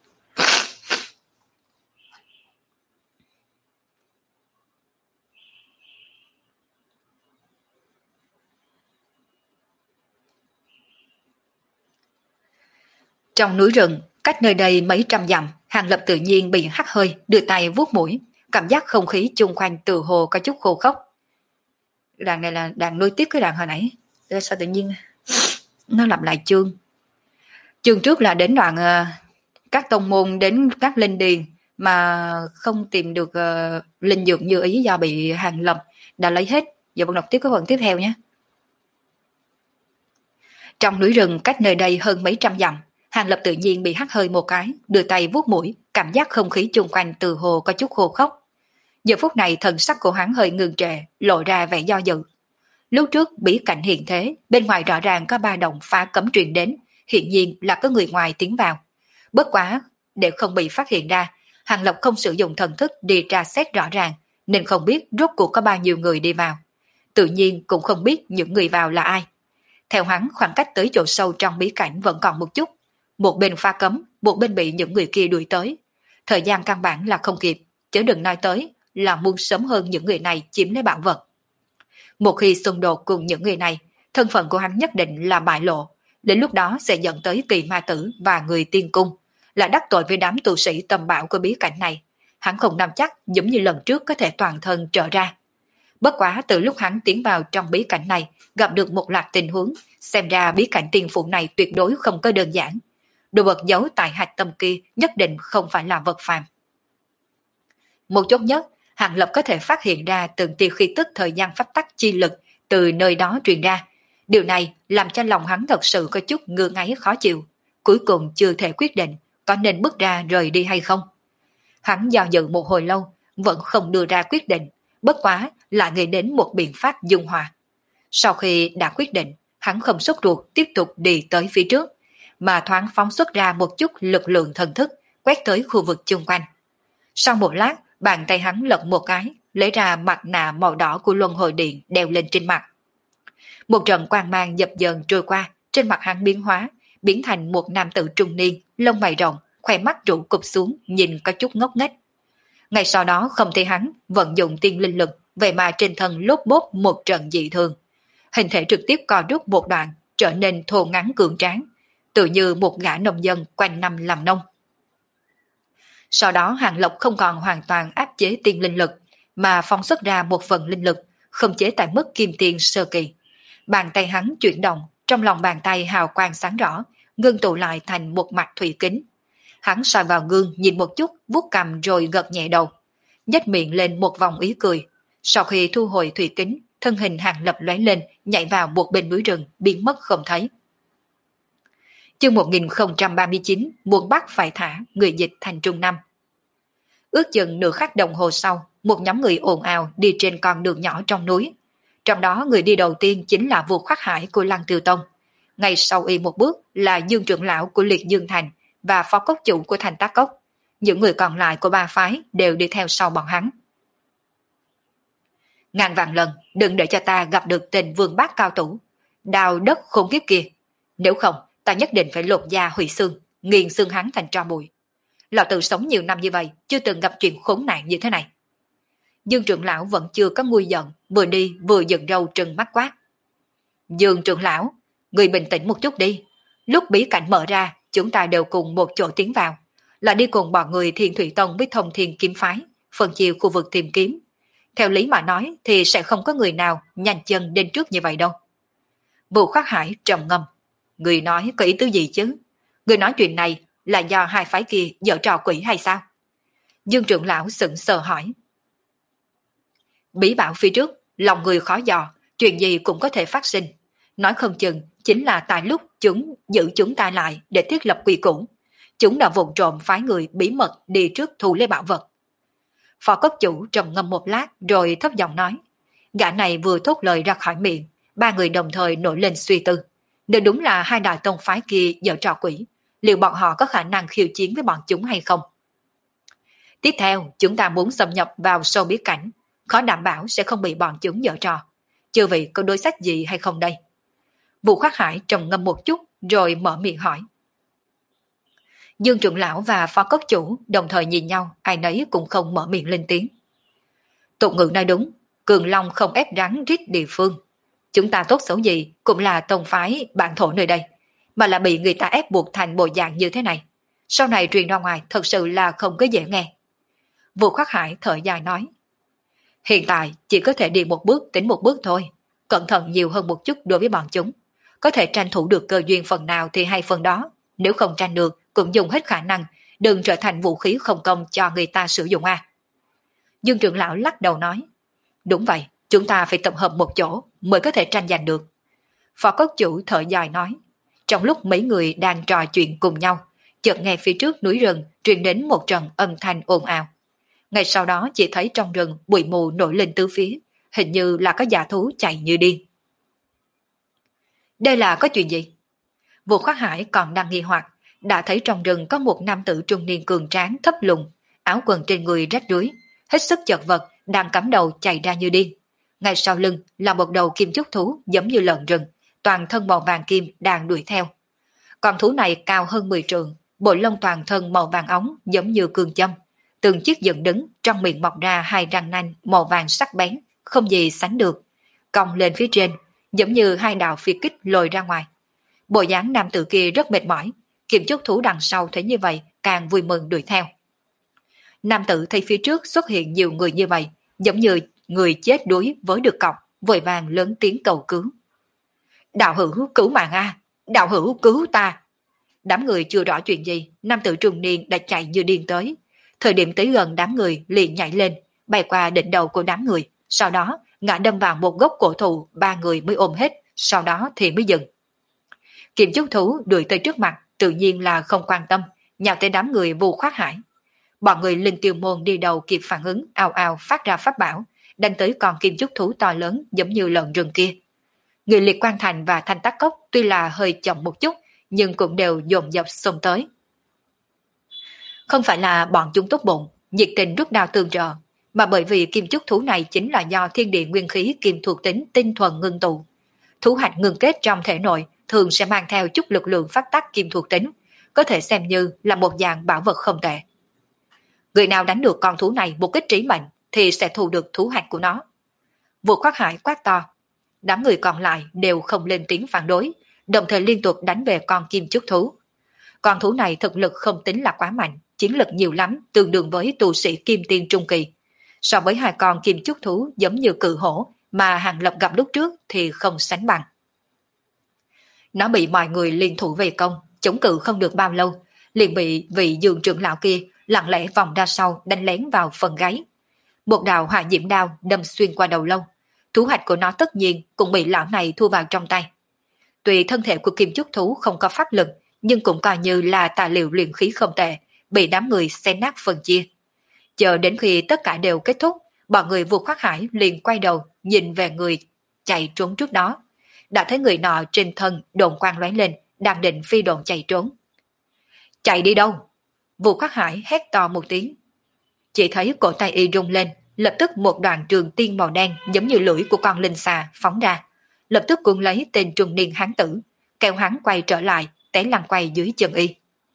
Trong núi rừng, cách nơi đây mấy trăm dặm, Hàng Lập tự nhiên bị hắt hơi, đưa tay vuốt mũi, cảm giác không khí chung quanh từ hồ có chút khô khốc. Đàn này là đàn nuôi tiếp cái đàn hồi nãy, sao tự nhiên nó lặp lại chương. Chương trước là đến đoạn các tông môn đến các linh điền mà không tìm được linh dược như ý do bị Hàng Lập đã lấy hết. Giờ bạn đọc tiếp cái phần tiếp theo nhé. Trong núi rừng cách nơi đây hơn mấy trăm dặm, Hàng Lập tự nhiên bị hắt hơi một cái, đưa tay vuốt mũi, cảm giác không khí chung quanh từ hồ có chút khô khốc. Giờ phút này thần sắc của hắn hơi ngừng trệ, lộ ra vẻ do dự. Lúc trước bí cảnh hiện thế, bên ngoài rõ ràng có ba động phá cấm truyền đến, hiện nhiên là có người ngoài tiến vào. Bất quá, để không bị phát hiện ra, Hàng Lập không sử dụng thần thức đi tra xét rõ ràng, nên không biết rốt cuộc có bao nhiêu người đi vào. Tự nhiên cũng không biết những người vào là ai. Theo hắn, khoảng cách tới chỗ sâu trong bí cảnh vẫn còn một chút. Một bên pha cấm, một bên bị những người kia đuổi tới. Thời gian căn bản là không kịp, chứ đừng nói tới là muốn sớm hơn những người này chiếm lấy bảo vật. Một khi xung đột cùng những người này, thân phận của hắn nhất định là bại lộ, đến lúc đó sẽ dẫn tới Kỳ Ma Tử và người tiên cung, là đắc tội với đám tu sĩ tầm bảo của bí cảnh này. Hắn không nắm chắc giống như lần trước có thể toàn thân trở ra. Bất quá từ lúc hắn tiến vào trong bí cảnh này, gặp được một loạt tình huống, xem ra bí cảnh tiên phụ này tuyệt đối không có đơn giản. Đồ vật giấu tại hạch tâm kia nhất định không phải là vật phàm. Một chốt nhất, Hàng Lập có thể phát hiện ra từng tia khí tức thời gian pháp tắc chi lực từ nơi đó truyền ra. Điều này làm cho lòng hắn thật sự có chút ngơ ngáy khó chịu. Cuối cùng chưa thể quyết định có nên bước ra rời đi hay không. Hắn do dự một hồi lâu, vẫn không đưa ra quyết định, bất quá lại nghĩ đến một biện pháp dung hòa. Sau khi đã quyết định, hắn không sốt ruột tiếp tục đi tới phía trước, mà thoáng phóng xuất ra một chút lực lượng thần thức, quét tới khu vực chung quanh. Sau một lát, bàn tay hắn lật một cái, lấy ra mặt nạ màu đỏ của luân hồi điện đeo lên trên mặt. Một trận quang mang dập dờn trôi qua, trên mặt hắn biến hóa, biến thành một nam tử trung niên, lông mày rộng, khóe mắt trụ cụp xuống, nhìn có chút ngốc nghếch. Ngay sau đó không thấy hắn vận dụng tiên linh lực, vậy mà trên thân lốp bốp một trận dị thường. Hình thể trực tiếp co rút một đoạn, trở nên thô ngắn cường tráng, tự như một gã nông dân quanh năm làm nông. Sau đó Hàng Lập không còn hoàn toàn áp chế tiên linh lực, mà phóng xuất ra một phần linh lực, không chế tại mức kim tiền sơ kỳ. Bàn tay hắn chuyển động, trong lòng bàn tay hào quang sáng rõ, ngưng tụ lại thành một mặt thủy kính. Hắn soi vào gương nhìn một chút, vuốt cằm rồi gật nhẹ đầu, nhếch miệng lên một vòng ý cười. Sau khi thu hồi thủy kính, thân hình Hàng Lập lóe lên, nhảy vào một bên núi rừng, biến mất không thấy. Chương 1039, muốn bắt phải thả, người dịch thành Trung Năm. Ước chừng nửa khắc đồng hồ sau, một nhóm người ồn ào đi trên con đường nhỏ trong núi. Trong đó người đi đầu tiên chính là Vua Khắc Hải của Lăng Tiêu Tông. Ngay sau y một bước là Dương trưởng lão của Liệt Dương Thành và phó cốc chủ của Thành Tác Cốc. Những người còn lại của ba phái đều đi theo sau bọn hắn. Ngàn vạn lần đừng để cho ta gặp được tên vương bát cao thủ, đào đất khốn kiếp kia. Nếu không, ta nhất định phải lột da hủy xương, nghiền xương hắn thành tro bụi. Lão tử sống nhiều năm như vậy, chưa từng gặp chuyện khốn nạn như thế này. Dương trưởng lão vẫn chưa có nguôi giận, vừa đi vừa giận râu trừng mắt quát. Dương trưởng lão, người bình tĩnh một chút đi. Lúc bí cảnh mở ra, chúng ta đều cùng một chỗ tiến vào, là đi cùng bọn người Thiên Thủy Tông với Thông Thiên Kiếm Phái, phân chia khu vực tìm kiếm. Theo lý mà nói thì sẽ không có người nào nhanh chân đến trước như vậy đâu. Vũ Khắc Hải trầm ngâm. Người nói có ý tứ gì chứ? Người nói chuyện này là do hai phái kia giở trò quỷ hay sao? Dương trưởng lão sững sờ hỏi. Bí bảo phía trước, lòng người khó dò, chuyện gì cũng có thể phát sinh. Nói không chừng chính là tại lúc chúng giữ chúng ta lại để thiết lập quy củ. Chúng đã vụng trộm phái người bí mật đi trước thu lấy bảo vật. Phó cốc chủ trầm ngâm một lát rồi thấp giọng nói. Gã này vừa thốt lời ra khỏi miệng, ba người đồng thời nổi lên suy tư. Nếu đúng là hai đại tông phái kia giở trò quỷ, liệu bọn họ có khả năng khiêu chiến với bọn chúng hay không? Tiếp theo, chúng ta muốn xâm nhập vào sâu bí cảnh, khó đảm bảo sẽ không bị bọn chúng giở trò. Chưa vị có đối sách gì hay không đây? Vũ Khắc Hải trầm ngâm một chút rồi mở miệng hỏi. Dương trưởng lão và phó cốc chủ đồng thời nhìn nhau, ai nấy cũng không mở miệng lên tiếng. Tục ngữ nói đúng, cường long không ép rắn rít địa phương. Chúng ta tốt xấu gì cũng là tông phái bản thổ nơi đây, mà là bị người ta ép buộc thành bộ dạng như thế này. Sau này truyền ra ngoài thật sự là không có dễ nghe. Vũ Khắc Hải thở dài nói. Hiện tại chỉ có thể đi một bước tính một bước thôi, cẩn thận nhiều hơn một chút đối với bọn chúng. Có thể tranh thủ được cơ duyên phần nào thì hay phần đó, nếu không tranh được cũng dùng hết khả năng, đừng trở thành vũ khí không công cho người ta sử dụng a. Dương trưởng lão lắc đầu nói. Đúng vậy, chúng ta phải tập hợp một chỗ mới có thể tranh giành được. Phó cốc chủ thở dài nói. Trong lúc mấy người đang trò chuyện cùng nhau, chợt nghe phía trước núi rừng truyền đến một trận âm thanh ồn ào. Ngay sau đó chỉ thấy trong rừng bụi mù nổi lên tứ phía, hình như là có dã thú chạy như điên. Đây là có chuyện gì? Vũ Khắc Hải còn đang nghi hoặc, đã thấy trong rừng có một nam tử trung niên cường tráng thấp lùn, áo quần trên người rách rưới, hết sức chật vật, đang cắm đầu chạy ra như điên. Ngay sau lưng là một đầu kim trúc thú giống như lợn rừng, toàn thân màu vàng kim đang đuổi theo. Con thú này cao hơn 10 trượng, bộ lông toàn thân màu vàng óng giống như cương châm, từng chiếc dựng đứng, trong miệng mọc ra hai răng nanh màu vàng sắc bén, không gì sánh được, cong lên phía trên, giống như hai đạo phi kích lồi ra ngoài. Bộ dáng nam tử kia rất mệt mỏi, kim trúc thú đằng sau thấy như vậy càng vui mừng đuổi theo. Nam tử thấy phía trước xuất hiện nhiều người như vậy, giống như người chết đuối với được cọc, vội vàng lớn tiếng cầu cứu. Đạo hữu cứu mạng a, đạo hữu cứu ta. Đám người chưa rõ chuyện gì, nam tử trung niên đã chạy như điên tới. Thời điểm tới gần đám người liền nhảy lên, bay qua đỉnh đầu của đám người, sau đó ngã đâm vào một gốc cổ thụ, ba người mới ôm hết, sau đó thì mới dừng. Kim trúc thú đuổi tới trước mặt, tự nhiên là không quan tâm, nhào tới đám người Vũ Khắc Hải. Bọn người Linh Tiêu Môn đi đầu kịp phản ứng, ào ào phát ra pháp bảo, đánh tới con kim trúc thú to lớn giống như lợn rừng kia. Người Liệt Quan Thành và Thanh Tắc Cốc tuy là hơi chậm một chút, nhưng cũng đều dồn dập xông tới. Không phải là bọn chúng tốt bụng, nhiệt tình rút đao tương trợ, mà bởi vì kim trúc thú này chính là do thiên địa nguyên khí kim thuộc tính tinh thuần ngưng tụ. Thú hạch ngưng kết trong thể nội thường sẽ mang theo chút lực lượng phát tác kim thuộc tính, có thể xem như là một dạng bảo vật không tệ. Người nào đánh được con thú này một kích trí mệnh thì sẽ thu được thú hạch của nó. Vũ Khắc Hải quát to. Đám người còn lại đều không lên tiếng phản đối, đồng thời liên tục đánh về con kim trúc thú. Con thú này thực lực không tính là quá mạnh, chiến lực nhiều lắm, tương đương với tu sĩ kim tiên trung kỳ. So với hai con kim trúc thú giống như cự hổ mà Hàng Lập gặp lúc trước thì không sánh bằng. Nó bị mọi người liên thủ vây công, chống cự không được bao lâu, liền bị vị Dương trưởng lão kia lặng lẽ vòng ra sau đánh lén vào phần gáy. Một đạo hỏa diễm đao đâm xuyên qua đầu lâu, thú hạch của nó tất nhiên cũng bị lão này thu vào trong tay. Tuy thân thể của kim chúc thú không có pháp lực, nhưng cũng coi như là tài liệu luyện khí không tệ, bị đám người xé nát phân chia. Chờ đến khi tất cả đều kết thúc, bọn người vua Khoác Hải liền quay đầu nhìn về người chạy trốn trước đó. Đã thấy người nọ trên thân đồn quang lóe lên, đang định phi đồn chạy trốn. Chạy đi đâu? Vua Khoác Hải hét to một tiếng. Chỉ thấy cổ tay y rung lên, lập tức một đoàn trường tiên màu đen giống như lưỡi của con linh xà phóng ra, lập tức cuốn lấy tên trung niên hán tử, kéo hắn quay trở lại, té lăn quay dưới chân y.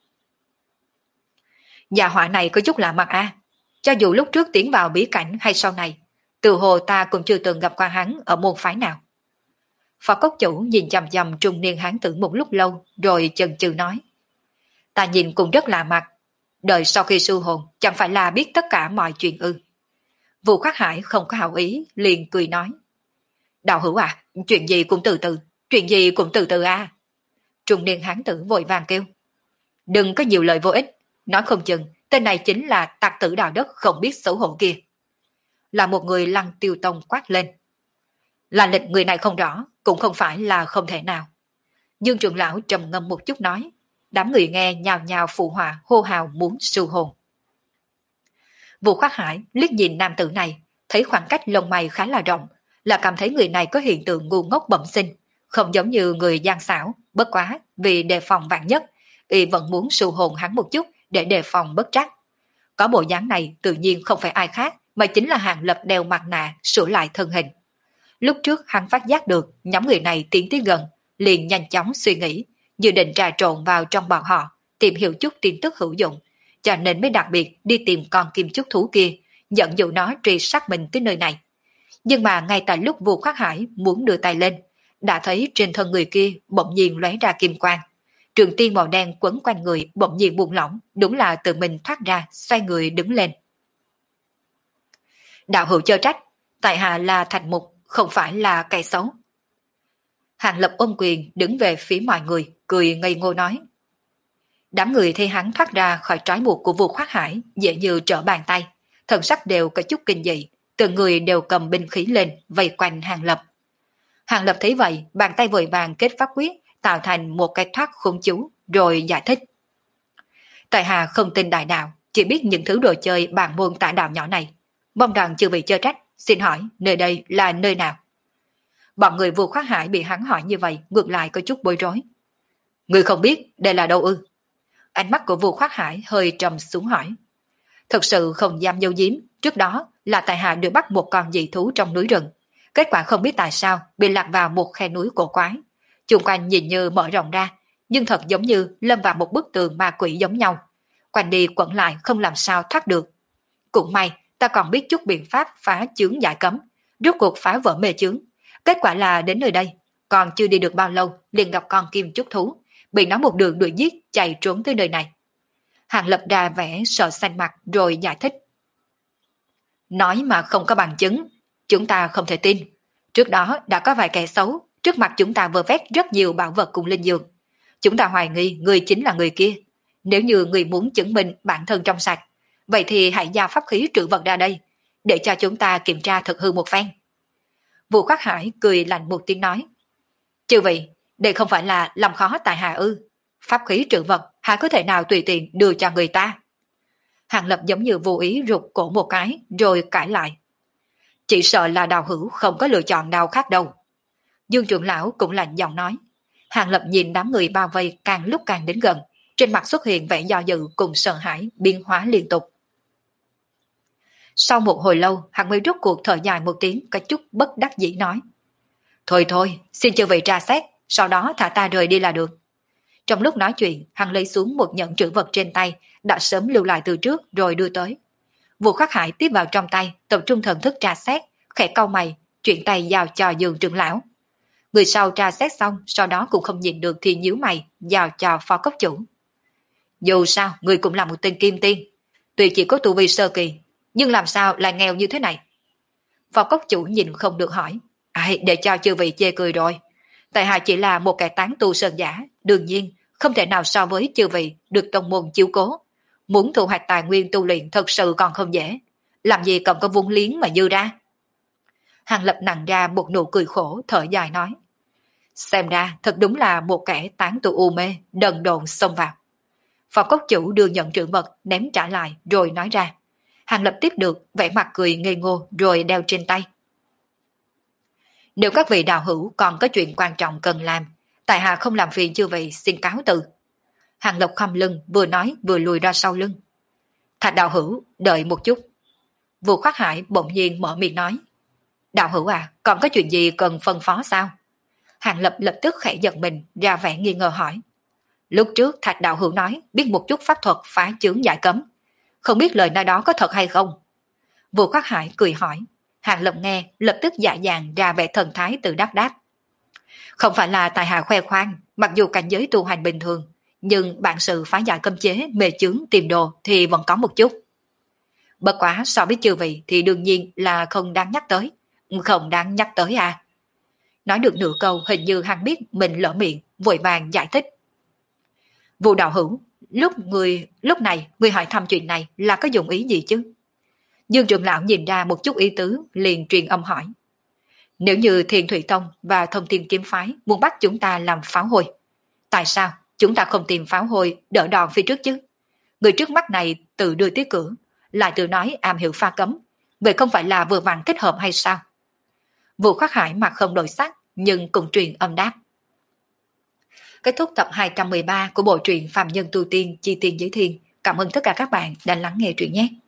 Nhà họa này có chút lạ mặt a, cho dù lúc trước tiến vào bí cảnh hay sau này, từ hồ ta cũng chưa từng gặp qua hắn ở môn phái nào. Phó cốc chủ nhìn chằm chằm trung niên hán tử một lúc lâu, rồi chần chừ nói: Ta nhìn cũng rất lạ mặt, đợi sau khi sư hồn chẳng phải là biết tất cả mọi chuyện ư? Vũ Khắc Hải không có hảo ý, liền cười nói: Đạo hữu à, chuyện gì cũng từ từ, chuyện gì cũng từ từ a. Trung niên hán tử vội vàng kêu: Đừng có nhiều lời vô ích, nói không chừng tên này chính là tặc tử đạo đất không biết xấu hổ kia. Là một người Lăng Tiêu Tông quát lên. Là lịch người này không rõ, cũng không phải là không thể nào. Dương trưởng lão trầm ngâm một chút nói, đám người nghe nhào nhào phụ họa hô hào muốn siêu hồn. Vũ Khắc Hải liếc nhìn nam tử này, thấy khoảng cách lông mày khá là rộng, là cảm thấy người này có hiện tượng ngu ngốc bẩm sinh, không giống như người gian xảo, bất quá vì đề phòng vạn nhất, y vẫn muốn siêu hồn hắn một chút để đề phòng bất trắc. Có bộ dáng này tự nhiên không phải ai khác mà chính là Hàng Lập đeo mặt nạ sửa lại thân hình. Lúc trước hắn phát giác được nhóm người này tiến tới gần, liền nhanh chóng suy nghĩ, dự định trà trộn vào trong bọn họ, tìm hiểu chút tin tức hữu dụng, cho nên mới đặc biệt đi tìm con kim chúc thú kia, dẫn dụ nó truy sát mình tới nơi này. Nhưng mà ngay tại lúc Vũ Khắc Hải muốn đưa tay lên, đã thấy trên thân người kia bỗng nhiên lóe ra kim quang. Trường tiên màu đen quấn quanh người bỗng nhiên buông lỏng, đúng là tự mình thoát ra, xoay người đứng lên. Đạo hữu chớ trách, tại hạ là Thạch Mục, không phải là kẻ xấu. Hàng Lập ôm quyền đứng về phía mọi người, cười ngây ngô nói. Đám người thấy hắn thoát ra khỏi trói buộc của Vũ Khoác Hải, dễ như trở bàn tay, thần sắc đều có chút kinh dị, từng người đều cầm binh khí lên, vây quanh Hàng Lập. Hàng Lập thấy vậy, bàn tay vội vàng kết pháp quyết, tạo thành một cái thoát khôn chú, rồi giải thích. Tại hạ không tin đại đạo, chỉ biết những thứ đồ chơi bản môn tả đạo nhỏ này. Mong rằng chư vị chớ trách, xin hỏi nơi đây là nơi nào? Bọn người Vũ Khoác Hải bị hắn hỏi như vậy, ngược lại có chút bối rối. Người không biết đây là đâu ư? Ánh mắt của Vũ Khoác Hải hơi trầm xuống hỏi. Thực sự không dám giấu giếm, trước đó là tại hạ được bắt một con dị thú trong núi rừng. Kết quả không biết tại sao bị lạc vào một khe núi cổ quái. Chung quanh nhìn như mở rộng ra, nhưng thật giống như lâm vào một bức tường ma quỷ giống nhau. Quanh đi quẩn lại không làm sao thoát được. Cũng may ta còn biết chút biện pháp phá chướng giải cấm, rốt cuộc phá vỡ mê chướng. Kết quả là đến nơi đây, còn chưa đi được bao lâu liền gặp con kim chúc thú, bị nó một đường đuổi giết chạy trốn tới nơi này. Hàng Lập ra vẻ sợ xanh mặt rồi giải thích. Nói mà không có bằng chứng, chúng ta không thể tin. Trước đó đã có vài kẻ xấu, trước mặt chúng ta vơ vét rất nhiều bảo vật cùng linh dược. Chúng ta hoài nghi người chính là người kia. Nếu như người muốn chứng minh bản thân trong sạch, vậy thì hãy giao pháp khí trữ vật ra đây, để cho chúng ta kiểm tra thực hư một phen. Vũ Khắc Hải cười lạnh một tiếng nói. Chư vị, đây không phải là làm khó tại hạ ư? Pháp khí trữ vật há có thể nào tùy tiện đưa cho người ta? Hàng Lập giống như vô ý rụt cổ một cái rồi cãi lại. Chỉ sợ là đào hữu không có lựa chọn nào khác đâu. Dương trưởng lão cũng lạnh giọng nói. Hàng Lập nhìn đám người bao vây càng lúc càng đến gần, trên mặt xuất hiện vẻ do dự cùng sợ hãi biến hóa liên tục. Sau một hồi lâu, hắn mới rút cuộc thở dài một tiếng có chút bất đắc dĩ nói. Thôi thôi, xin chư vị tra xét, sau đó thả ta rời đi là được. Trong lúc nói chuyện, hắn lấy xuống một nhẫn trữ vật trên tay, đã sớm lưu lại từ trước rồi đưa tới. Vũ Khắc Hải tiếp vào trong tay, tập trung thần thức tra xét, khẽ cau mày, chuyển tay giao cho Dương trưởng lão. Người sau tra xét xong, sau đó cũng không nhìn được thì nhíu mày, giao cho phó cốc chủ. Dù sao, người cũng là một tên kim tiên, tuy chỉ có tu vi sơ kỳ, nhưng làm sao lại nghèo như thế này? Phó cốc chủ nhìn không được hỏi. Ai để cho chư vị chê cười rồi. tại hạ chỉ là một kẻ tán tu sơn giả, đương nhiên không thể nào so với chư vị được tông môn chiếu cố. Muốn thu hoạch tài nguyên tu luyện thật sự còn không dễ, làm gì còn có vốn liếng mà dư ra. Hàng Lập nặng ra một nụ cười khổ, thở dài nói. Xem ra thật đúng là một kẻ tán tu u mê, đần độn xông vào. Phó cốc chủ đưa nhận trữ vật ném trả lại rồi nói ra. Hàng Lập tiếp được, vẻ mặt cười ngây ngô rồi đeo trên tay. Nếu các vị đạo hữu còn có chuyện quan trọng cần làm, tại hạ không làm phiền chư vị, xin cáo từ. Hàng Lập khom lưng, vừa nói vừa lùi ra sau lưng. Thạch đạo hữu, đợi một chút. Vũ Khắc Hải bỗng nhiên mở miệng nói. Đạo hữu à, còn có chuyện gì cần phân phó sao? Hàng Lập lập tức khẽ giật mình, ra vẻ nghi ngờ hỏi. Lúc trước Thạch đạo hữu nói biết một chút pháp thuật phá chướng giải cấm. Không biết lời nói đó có thật hay không? Vũ Khắc Hải cười hỏi. Hàng Lập nghe, lập tức dạ dàng ra vẻ thần thái tự đáp đáp. Không phải là tài hạ khoe khoang, mặc dù cảnh giới tu hành bình thường, nhưng bản sự phá giải cấm chế, mê chướng, tìm đồ thì vẫn có một chút. Bất quá so với chư vị thì đương nhiên là không đáng nhắc tới. Không đáng nhắc tới à? Nói được nửa câu hình như hắn biết mình lỡ miệng, vội vàng giải thích. Vụ đạo hữu, lúc này người hỏi thăm chuyện này là có dụng ý gì chứ? Dương trưởng lão nhìn ra một chút ý tứ, liền truyền âm hỏi. Nếu như Thiên Thủy Tông và Thông Thiên Kiếm Phái muốn bắt chúng ta làm pháo hôi, tại sao chúng ta không tìm pháo hôi đỡ đòn phía trước chứ? Người trước mắt này tự đưa tới cửa, lại tự nói am hiểu pha cấm, vậy không phải là vừa vặn thích hợp hay sao? Vũ Khắc Hải mặt không đổi sắc, nhưng cùng truyền âm đáp. Kết thúc tập 213 của bộ truyện Phàm Nhân Tu Tiên Chi Tiên Giới Thiên. Cảm ơn tất cả các bạn đã lắng nghe truyện nhé.